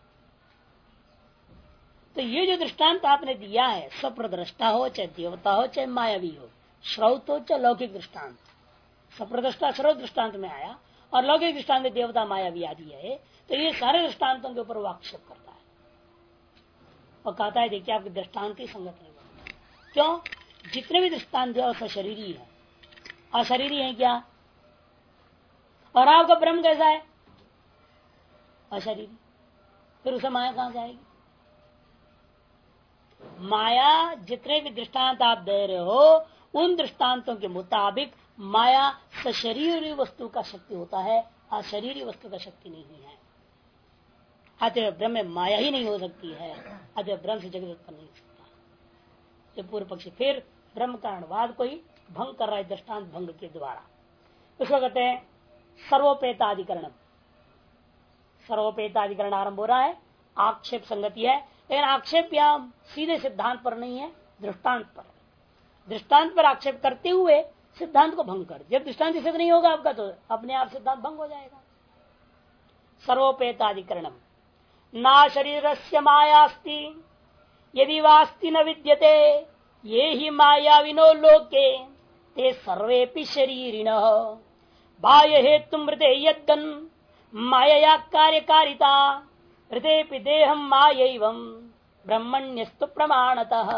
तो ये जो दृष्टांत आपने दिया है, स्वप्न दृष्टा हो चाहे देवता हो चाहे मायावी हो, श्रौत हो चाहे लौकिक दृष्टांत, स्वप्न दृष्टा श्रौत दृष्टांत में आया और लौकिक दृष्टांत में देवता मायावी आदि है, तो ये सारे दृष्टांतों के ऊपर वो आक्षेप करता है और कहता है देखिए आपके दृष्टांत ही संगत नहीं बनता। क्यों, जितने भी दृष्टांत है सशरीरी है, अशरीरी है क्या, और आपका ब्रह्म कैसा है, अशरीरी, फिर उसे माया कहां से आएगी। माया जितने भी दृष्टांत आप दे रहे हो उन दृष्टांतों के मुताबिक माया सशरीरी वस्तु का शक्ति होता है, अशरीरी वस्तु का शक्ति नहीं है। अतः ब्रह्म में माया ही नहीं हो सकती है, अतः ब्रह्म से जगत उत्पन्न नहीं हो सकता। ये पूर्व पक्षी फिर ब्रह्म कारणवाद को ही भंग कर रहा है दृष्टांत भंग के द्वारा। उसको कहते हैं सर्वोपेताधिकरण। सर्वोपेताधिकरण आरंभ हो रहा है, आक्षेप संगति है, लेकिन आक्षेप यहां सीधे सिद्धांत पर नहीं है, दृष्टांत पर। दृष्टांत पर आक्षेप करते हुए सिद्धांत को भंग कर, जब दृष्टांत सिद्ध नहीं होगा आपका तो अपने आप सिद्धांत भंग हो जाएगा। सर्वोपेताधिकरणम ना शरीरस्य मायास्ति यदि वास्ति न विद्यते ये ही मायाविनो लोके ते सर्वेपि शरीरिणः बाह्य हेतु मृते यद्गन मायया कार्यकारिता हृदय देहम मायैवं ब्रह्मण्यस्तु प्रमाणतः।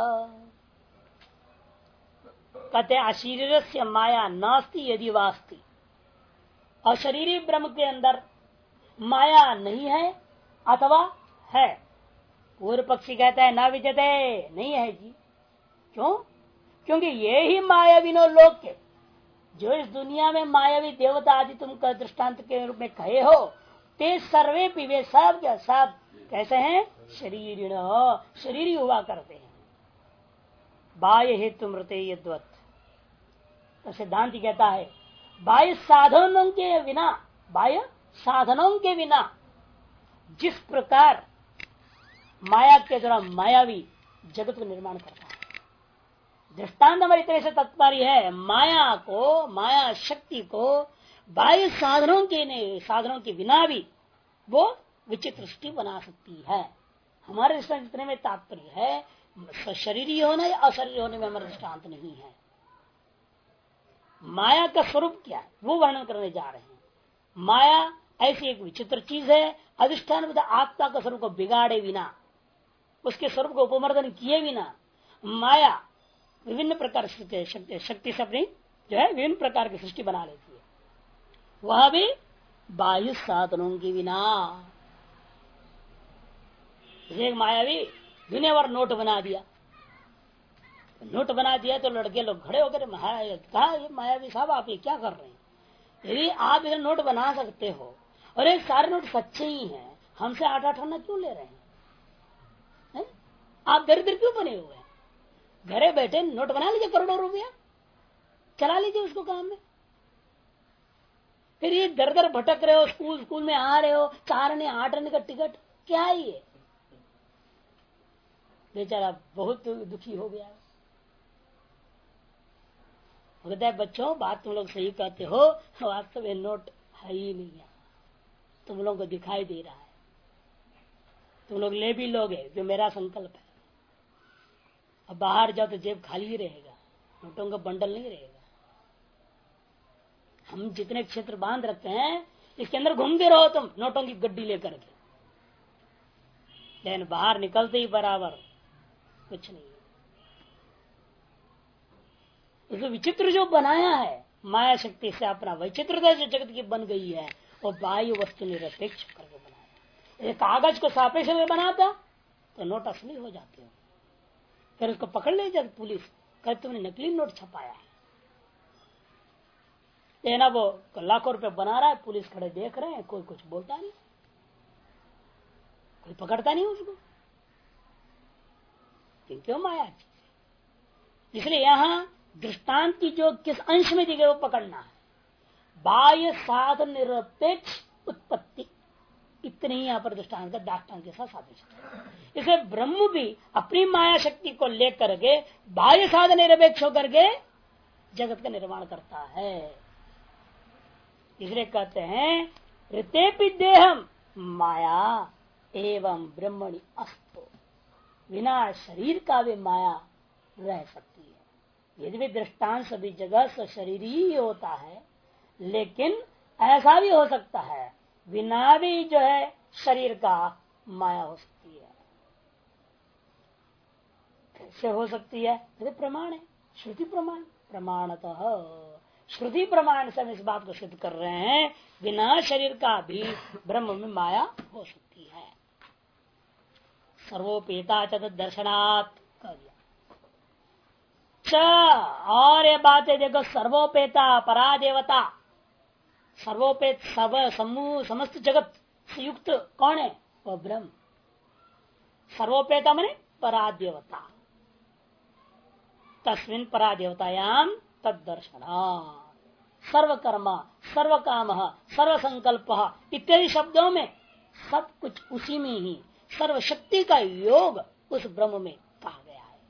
कहते अशरीर से माया नास्ति यदि वास्ति, अशरीरी ब्रह्म के अंदर माया नहीं है अथवा है। पूर्व पक्षी कहता है ना विद्यते, नहीं है जी। क्यों? क्योंकि ये ही मायाविनो लोक के, जो इस दुनिया में मायावी देवता आदि तुम का दृष्टांत के रूप में कहे हो, ते सर्वे पीवे सब क्या सब कैसे हैं? शरीर शरीर हुआ करते हैं। बाह्य हेतु मृते यद्वत्, तो सिद्धांत कहता है बाह्य साधनों के बिना, बाह्य साधनों के बिना जिस प्रकार माया के द्वारा मायावी जगत को निर्माण करता है, दृष्टांत हमारी तरह से तात्पर्य है माया को, माया शक्ति को बाह्य साधनों के नहीं, साधनों के बिना भी वो विचित्र सृष्टि बना सकती है। हमारे दृष्टांत जितने में तात्पर्य है शरीरी होना या अशरीरी होने में हमारा दृष्टांत नहीं है। माया का स्वरूप क्या है वो वर्णन करने जा रहे हैं। माया ऐसी एक विचित्र चीज है, अधिष्ठान आत्मा का स्वरूप को बिगाड़े बिना, उसके स्वरूप को उपमर्दन किए बिना माया विभिन्न प्रकार शक्ति से अपनी जो है विभिन्न प्रकार की सृष्टि बना लेती है, वह भी बाह्य साधनों के बिना। एक मायावी दुनिया भर नोट बना दिया, नोट बना दिया तो लड़के लोग खड़े होकर कहा ये मायावी साहब आप ये क्या कर रहे हैं? यदि आप इधर नोट बना सकते हो और एक सारे नोट सच्चे ही हैं, हमसे 8-8 आना क्यों ले रहे हैं? आप दरिद्र क्यों बने हुए हैं? घरे बैठे नोट बना लीजिए, करोड़ों रुपया चला लीजिए उसको काम में। फिर ये दर दर भटक रहे हो, स्कूल में आ रहे हो, 4 आने 8 आने का टिकट क्या है ये? बेचारा बहुत दुखी हो गया। कहता है बच्चों बात तुम लोग सही कहते हो, वास्तव में नोट है ही नहीं है, तुम लोगों को दिखाई दे रहा है, तुम लोग ले भी लोगे जो मेरा संकल्प है। अब बाहर जाओ तो जेब खाली ही रहेगा, नोटों का बंडल नहीं रहेगा। हम जितने क्षेत्र बांध रखते हैं इसके अंदर घूमते रहो तुम नोटों की गड्डी लेकर के, लेकिन बाहर निकलते ही बराबर कुछ नहीं। इसको विचित्र जो बनाया है माया शक्ति से, अपना विचित्रता जो जगत की बन गई है वो बाह्य वस्तु निरपेक्ष करके बनाया। ये कागज को सापेक्ष में बनाता तो नोट असली हो जाते हो, फिर उसको पकड़ ले जाती पुलिस, कह तुमने नकली नोट छपाया है। लेना वो लाखों रुपए बना रहा है, पुलिस खड़े देख रहे हैं, कोई कुछ बोलता नहीं, कोई पकड़ता नहीं उसको, क्यों माया चीज। इसलिए यहाँ दृष्टांत की जो किस अंश में दी गई वो पकड़ना है, बाह्य साधन निरपेक्ष उत्पत्ति, इतने ही यहाँ पर दृष्टांत का दाष्टांत के साथ साधित। इसे ब्रह्म भी अपनी माया शक्ति को लेकर के बाह्य साधन निरपेक्ष होकर के जगत का निर्माण करता है। इसलिए कहते हैं ऋतेपि देहम माया एवं ब्रह्मणि अस्तु, बिना शरीर का भी माया रह सकती है। यदि भी दृष्टांत सभी जगह शरीर ही होता है, लेकिन ऐसा भी हो सकता है बिना भी जो है शरीर का माया हो सकती है। कैसे हो सकती है? यदि प्रमाण है, श्रुति प्रमाण, प्रमाणतः श्रुति प्रमाण से हम इस बात को सिद्ध कर रहे हैं बिना शरीर का भी ब्रह्म में माया हो सकती है। सर्वोपेता च दर्शनात् कर दिया। अच्छा, और ये बात है देखो, सर्वोपेता परा देवता, सर्वोपेत सर्व समूह समस्त जगत से युक्त कौन है? वह ब्रह्म। सर्वोपेता मने परा देवता, तस्मिन् परा देवतायाम तदर्शन। सर्व कर्म, सर्व काम, सर्व संकल्प इत्यादि शब्दों में सब कुछ उसी में ही सर्वशक्ति का योग उस ब्रह्म में कहा गया है।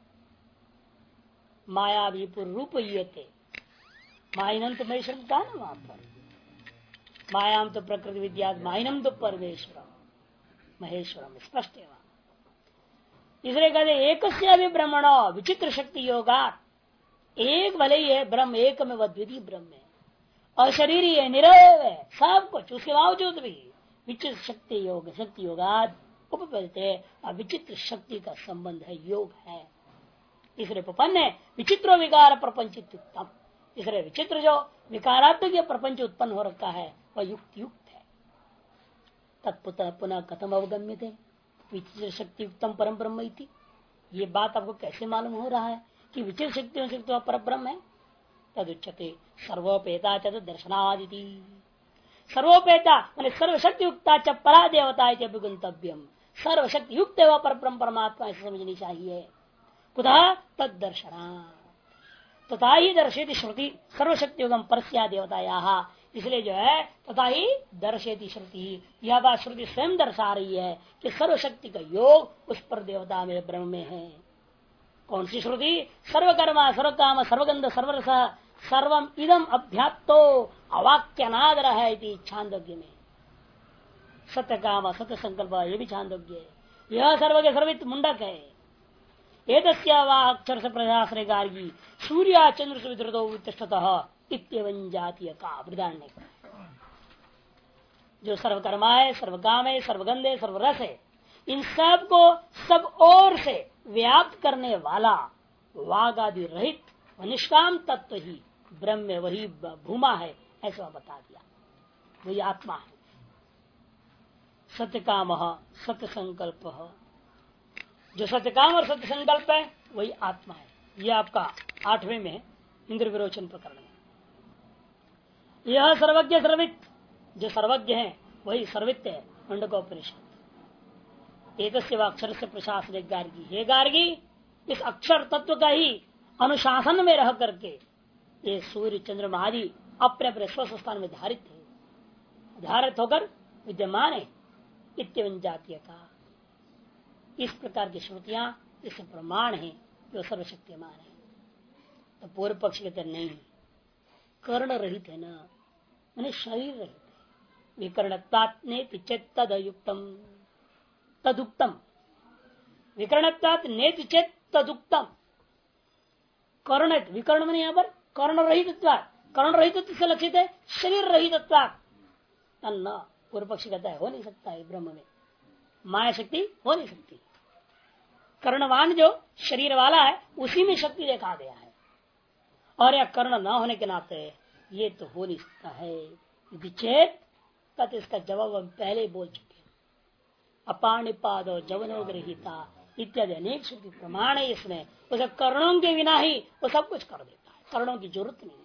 माया विपुर रूप ये थे, माइनम तो महेश्वर कहा ना वहां पर, मायाम तो प्रकृति विद्या, माइनम तो परमेश्वर महेश्वरम, स्पष्ट है वहां। इसलिए कहते एक भी ब्रह्मण विचित्र शक्ति योगा, एक भले ही है ब्रह्म, एक में द्वितीय ब्रह्म है, अशरीरी है, निरवय है, सब कुछ उसके बावजूद भी विचित्र शक्ति योग, शक्ति योगाद उपपदते, विचित्र शक्ति का संबंध है, योग है। इसलिए प्रपन्न है विचित्र विकार प्रपंचित उत्तम। इसलिए विचित्र जो विकारात्मक प्रपंच उत्पन्न हो रखा है वह युक्त युक्त है। तत्पुतः पुनः कथम अवगम्य थे विचित्र शक्ति उत्तम परम ब्रह्म इति। ये बात आपको कैसे मालूम हो रहा है कि विचित्र शक्तियों से तो पर ब्रह्म है? तदुच्यते सर्वोपेता च दर्शनादिति। सर्वोपेता माने सर्वशक्ति युक्ता च परा देवता अभिगंतव्यम। सर्वशक्ति युक्त है वह पर ब्रह्म परमात्मा ऐसे समझनी चाहिए। कुतः तद दर्शना, तथा ही दर्शेती श्रुति सर्वशक्ति युगम परस्या देवताया। इसलिए जो है तथा ही दर्शेती श्रुति, यह बात श्रुति स्वयं दर्शा रही है कि सर्वशक्ति का योग उस पर देवता में ब्रह्म में है। कौन सी श्रुति? सर्वकर्मा सर्वकाम सर्वगंध सर्वरस सर्वम इदम अभ्यात्तो अवाक्यनादर है छांदोग्य में। सत्य काम सत्य संकल्प ये भी छांदोग्य है। यह सर्व के सर्वित मुंडक है। अक्षर से प्रशास्त्र गार्गी सूर्या चंद्र से विधृतो इत्यवं जातीय का वृदारण्य। जो सर्वकर्मा है, सर्वकाम है, सर्वगंध है, सर्वरस है, इन सब को सब ओर से व्याप्त करने वाला वाग आदि रहित निष्काम तत्व ही ब्रह्म, वही भूमा है, ऐसा बता दिया। वही आत्मा है। सत्य काम सत्य संकल्प, जो सत्य काम और सत्य संकल्प है वही आत्मा है। यह आपका 8वें में इंद्र विरोचन प्रकरण में। यह सर्वज्ञ सर्वित, जो सर्वज्ञ है वही सर्वित है। मुंडकोपनिषद एक अक्षर से प्रशासन गार्गी, हे गार्गी इस अक्षर तत्व का ही अनुशासन में रह करके ये सूर्य चंद्रमा आदि अपने अपने स्वस्थ स्थान में धारित है, धारित होकर विद्यमान है। इत्यवं जातीय का, इस प्रकार की श्रुतियां इससे प्रमाण है जो सर्वशक्तिमान है। तो पूर्व पक्ष कहते नहीं, कर्ण रहित है ना, मैंने शरीर रहित है। विकरणत्वात्ने चेत तदयुक्तम तदुक्तम, विकरणत्वात् नेति चेत तदुक्तम। कर्ण विकर्ण मैंने यहाँ पर कर्ण रहित, कर्ण रहित से लक्षित है शरीर रहित। न पूर्व पक्षी कहता है हो नहीं सकता है, ब्रह्म में माया शक्ति हो नहीं सकती। कर्णवान जो शरीर वाला है उसी में शक्ति देखा गया है, और यह कर्ण न होने के नाते ये तो हो नहीं सकता है। यदि चेत तत् इसका जवाब हम पहले ही बोल चुके हैं। अपाणिपादो जवनो गृहीता इत्यादि अनेक श्रुति प्रमाण है इसमें। उसे कर्णों के बिना ही वो सब कुछ कर देता है, कर्णों की जरूरत नहीं है।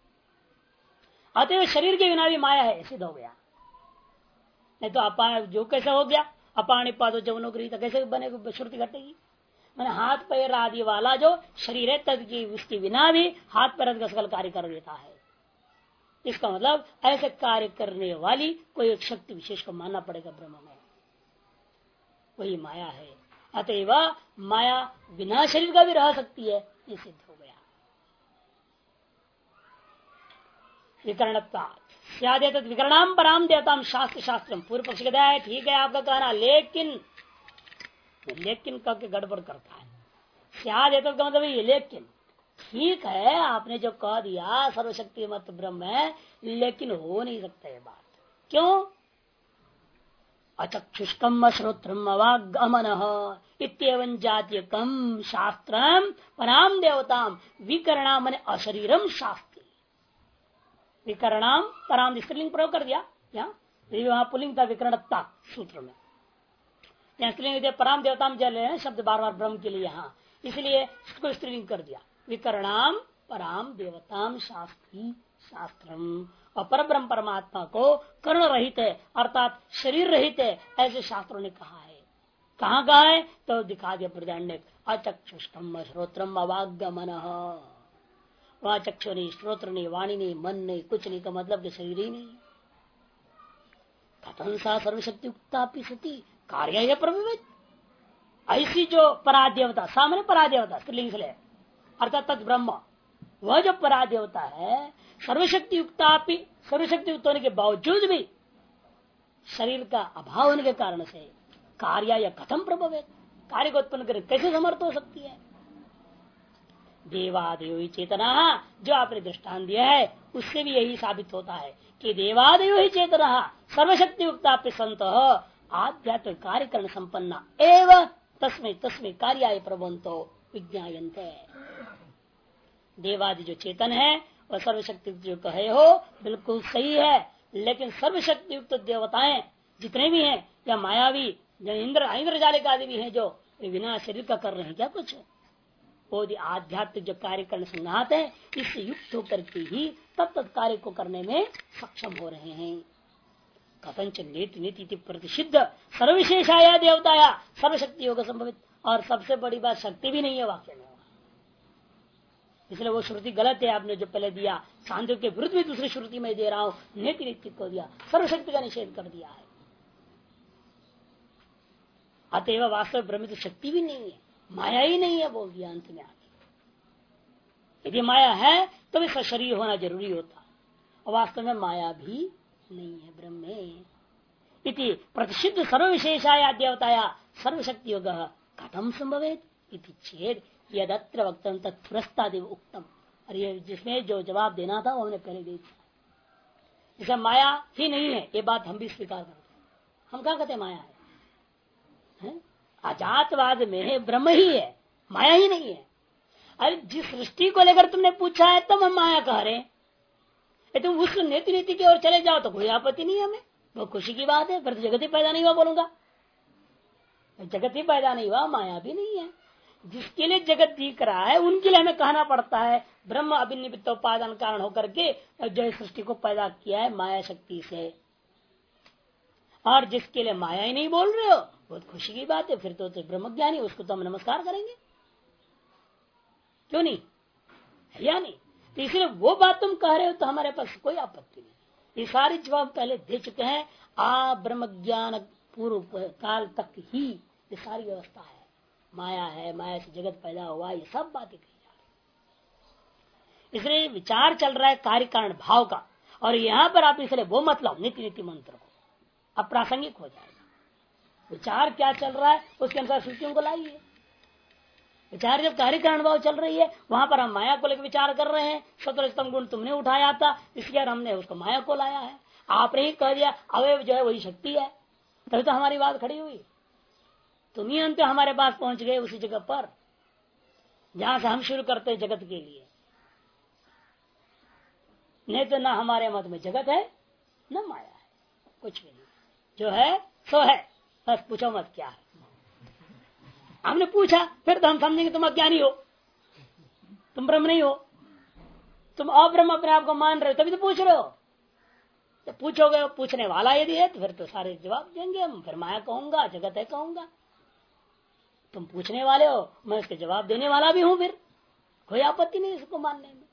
अतः शरीर के बिना भी माया है, सिद्ध हो गया। नहीं तो अपान जो कैसे हो गया, अपाणिपादो जवनो गृहीता कैसे बनेगा, श्रुति घटेगी। मैंने हाथ पैर आदि वाला जो शरीर है तद की उसके बिना भी हाथ पैर का सकल कार्य कर देता है। इसका मतलब ऐसे कार्य करने वाली कोई एक शक्ति विशेष को मानना पड़ेगा ब्रह्म में, वही माया है। अतएव माया बिना शरीर का भी रह सकती है, ये सिद्ध हो गया। विकरणत्वात् स्यादेतत् विकरणाम पराम देवताम शास्त्र शास्त्रम। पूर्व पक्ष कहता है ठीक है आपका कहना, लेकिन करके गड़बड़ करता है। स्यादेतत् का मतलब ये लेकिन, ठीक है आपने जो कह दिया सर्वशक्ति मत ब्रह्म है, लेकिन हो नहीं सकता ये बात। क्यों? अचक्षुष्कम श्रोत्रम अवागमन इत्येवं जातीयकम शास्त्रम पराम देवताम विकरणाम माने अशरीरम शास्त्र। विकरणाम पराम स्त्रीलिंग प्रयोग कर दिया यहाँ, वहां पुलिंग था विकरणत्ता सूत्र में। यहाँ स्त्रीलिंग पराम देवताम जल शब्द बार बार ब्रह्म के लिए यहाँ, इसलिए इसको स्त्रीलिंग कर दिया। विकरणाम पराम देवताम शास्त्री शास्त्रम। और परब्रह्म परमात्मा को कर्ण रहित है अर्थात शरीर रहित है ऐसे शास्त्रों ने कहा है। कहाँ कहा है तो दिखा दिया बृहदारण्यक। अचक्षुष्टम श्रोत्रम अवागमन। वह चक्षु नहीं, श्रोत्र नहीं, वाणी नहीं, मन नहीं, कुछ नहीं का मतलब शरीर ही नहीं। कथन सा सर्वशक्ति युक्ता सती कार्य प्रविवित। ऐसी जो परादेवता, सामान्य परादेवता स्त्रीलिंग से अर्थात तत् ब्रह्म, वह जो परादेवता है सर्वशक्ति युक्ता, सर्वशक्ति युक्त होने के बावजूद भी शरीर का अभाव होने के कारण से कार्य या कथम प्रभवित, कार्य को उत्पन्न कर कैसे समर्थ हो सकती है। देवादेव चेतना, जो आपने दृष्टांत दिया है उससे भी यही साबित होता है कि देवादेव ही चेतना सर्वशक्ति युक्ता संत आध्यात्मिक कार्यकरण संपन्ना एवं तस्में तस्में कार्याय प्रबंधो विज्ञायन्ते। देवादि जो चेतन है वह सर्वशक्ति युक्त है हो, बिल्कुल सही है। लेकिन सर्वशक्ति युक्त देवताएं जितने भी हैं या मायावी जो इंद्रजालिक आदि भी हैं जो बिना शरीर का कर रहे हैं क्या कुछ, वो आध्यात्मिक जो कार्य करने से नात है इससे युक्त होकर के ही तब तत् कार्य को करने में सक्षम हो रहे हैं। कथंच नीति नीति प्रतिषिद्ध सर्वविशेषाया देवताया सर्वशक्ति योग संभवित। और सबसे बड़ी बात शक्ति भी नहीं है वाक्य में, इसलिए वो श्रुति गलत है। आपने जो पहले दिया सांख्य के विरुद्ध भी दूसरी श्रुति में दे रहा हूं, नीति नीति को दिया, सर्वशक्ति का निषेध कर दिया है। अतएव वास्तव ब्रह्म की शक्ति भी नहीं है, माया ही नहीं है बोल दिया अंत में आगे। यदि माया है तो भी शरीर होना जरूरी होता, और वास्तव में माया भी नहीं है ब्रह्म में। इति प्रतिषिद्ध सर्वविशेषाया देवताया सर्वशक्ति योग कथम संभवेत इति चेद यदत्र वक्तम तत्प्रस्तादेव उक्तम। और ये जिसमें जो जवाब देना था वो हमने पहले दे दिया। जैसे माया ही नहीं है ये बात हम भी स्वीकार करते हैं। हम क्या कहते हैं माया है? अजातवाद में ब्रह्म ही है, माया ही नहीं है। अरे जिस सृष्टि को लेकर तुमने पूछा है तब हम माया कह रहे हैं, तुम उस नीति नीति की ओर चले जाओ तो कोई आपत्ति नहीं हमें, वो खुशी की बात है। फिर तो जगत ही पैदा नहीं हुआ बोलूंगा, जगत ही पैदा नहीं हुआ, माया भी नहीं है। जिसके लिए जगत दिख रहा है उनके लिए हमें कहना पड़ता है ब्रह्म अभिनिमित्त उपादान कारण होकर के जो सृष्टि को पैदा किया है माया शक्ति से। और जिसके लिए माया ही नहीं बोल रहे हो बहुत खुशी की बात है, फिर तो ब्रह्मज्ञानी, उसको तो हम नमस्कार करेंगे, क्यों नहीं है या नहीं। तो इसलिए वो बात तुम कह रहे हो तो हमारे पास कोई आपत्ति नहीं। ये सारी जवाब पहले दे चुके हैं। ब्रह्म ज्ञान पूर्व काल तक ही ये सारी व्यवस्था है, माया है, माया से जगत पैदा हुआ, ये सब बातें कही जा रही। इसलिए विचार चल रहा है कार्य कारण भाव का, और यहाँ पर आप इसलिए वो मतलब नीति नीति मंत्र को अप्रासंगिक हो जाएगा। विचार क्या चल रहा है उसके अनुसार श्रुतियों को लाइए। विचार जब कार्य कारण भाव चल रही है वहां पर हम माया को लेकर विचार कर रहे हैं। सतरस्तम गुण तुमने उठाया था इसलिए हमने उसको माया को लाया है। आपने ही कह दिया अवयव जो है वही शक्ति है, तभी तो हमारी बात खड़ी हुई। तुम ही अंत हमारे पास पहुंच गए उसी जगह पर जहां से हम शुरू करते हैं जगत के लिए। नहीं तो ना हमारे मत में जगत है न माया है, कुछ भी नहीं, जो है सो है, बस पूछो मत क्या है। हमने पूछा फिर तो हम समझेंगे तुम अज्ञानी हो, तुम ब्रह्म नहीं हो, तुम अब्रह्म अपने आप को मान रहे हो, तभी तो पूछ रहे हो। तो पूछोगे, पूछने वाला यदि है तो फिर तो सारे जवाब देंगे हम। फिर माया कहूंगा, जगत है कहूंगा। तुम पूछने वाले हो, मैं इसके जवाब देने वाला भी हूं, फिर कोई आपत्ति नहीं इसको मानने में।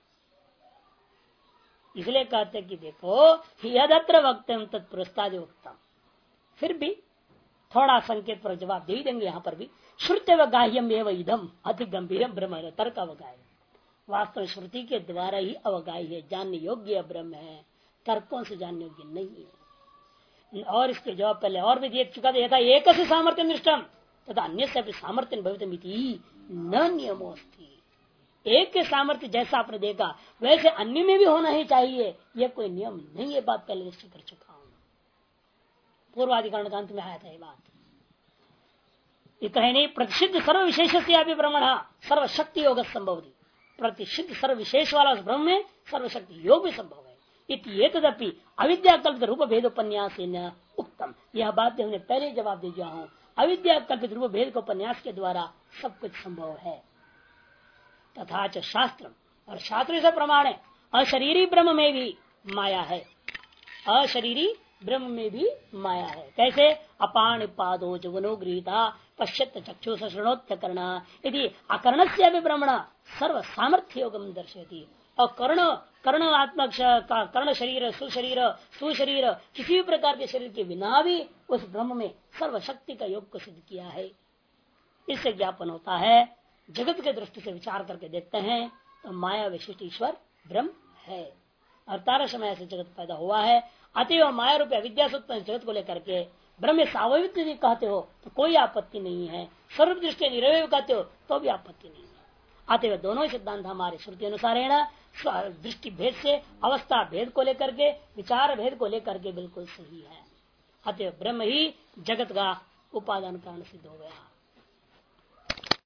इसलिए कहते कि देखो यदत्र वक्तम तत्प्रस्ताद वक्तम, फिर भी थोड़ा संकेत पर जवाब दे ही देंगे। यहाँ पर भी श्रुत्य व गाह्यम एवं इदम अति गंभीर ब्रह्म है, तर्क अवगाह्य। वास्तव श्रुति के द्वारा ही अवगाह्य है, जानने योग्य ब्रह्म है, तर्कों से जानने योग्य नहीं है। और इसके जवाब पहले और भी देख चुका था, एक सामर्थ्य दृष्टम तथा अन्य से सामर्थ्य भवितमिति न नियमोस्ति। एक के सामर्थ्य जैसा आपने देखा वैसे अन्य में भी होना ही चाहिए, यह कोई नियम नहीं। ये बात पहले निश्चित कर चुका हूं, पूर्वाधिकरण का अंत में आया था ये बात। ये कहे नहीं प्रतिषिद्ध सर्व विशेष से अभी ब्रह्मण सर्वशक्ति योग संभव थी। प्रतिषिद्ध सर्व विशेष वाला उस ब्रह्म में सर्वशक्ति योग भी संभव है। तदपि अविद्या कल्पित रूप भेद उपन्यास उत्तम, यह बात हमने पहले जवाब दे दिया हूं। अविद्या कल्पित रूप भेद को उपन्यास के द्वारा सब कुछ संभव है। तथा च शास्त्र, और शास्त्र से प्रमाण है अशरीरी ब्रह्म में भी माया है। अशरीरी ब्रह्म में भी माया है। कैसे? अपान पादो जवनो गृहीता पश्यत चक्षु शृणोत्य करना यदि अकर्ण से भी ब्रह्मण सर्व सामर्थ्य योगम दर्शयती। और कर्णात्मक कर्ण शरीर सुशरीर किसी भी प्रकार के शरीर के बिना भी उस ब्रह्म में सर्वशक्ति का योग को सिद्ध किया है। इससे ज्ञापन होता है, जगत के दृष्टि से विचार करके देखते हैं तो माया विशिष्ट ईश्वर ब्रह्म है और तारा समय से जगत पैदा हुआ है। अतएव माया रूपी अविद्या से उत्पन्न जगत को लेकर के ब्रह्म सावयवित्व यदि कहते हो तो कोई आपत्ति नहीं है, सर्व दृष्टि निरवय कहते हो तो भी आपत्ति नहीं है। अतएव दोनों सिद्धांत हमारे श्रुति अनुसार दृष्टि भेद से अवस्था भेद को लेकर के विचार भेद को लेकर के बिल्कुल सही है। अतएव ब्रह्म ही जगत का उपादान कारण सिद्ध हो गया।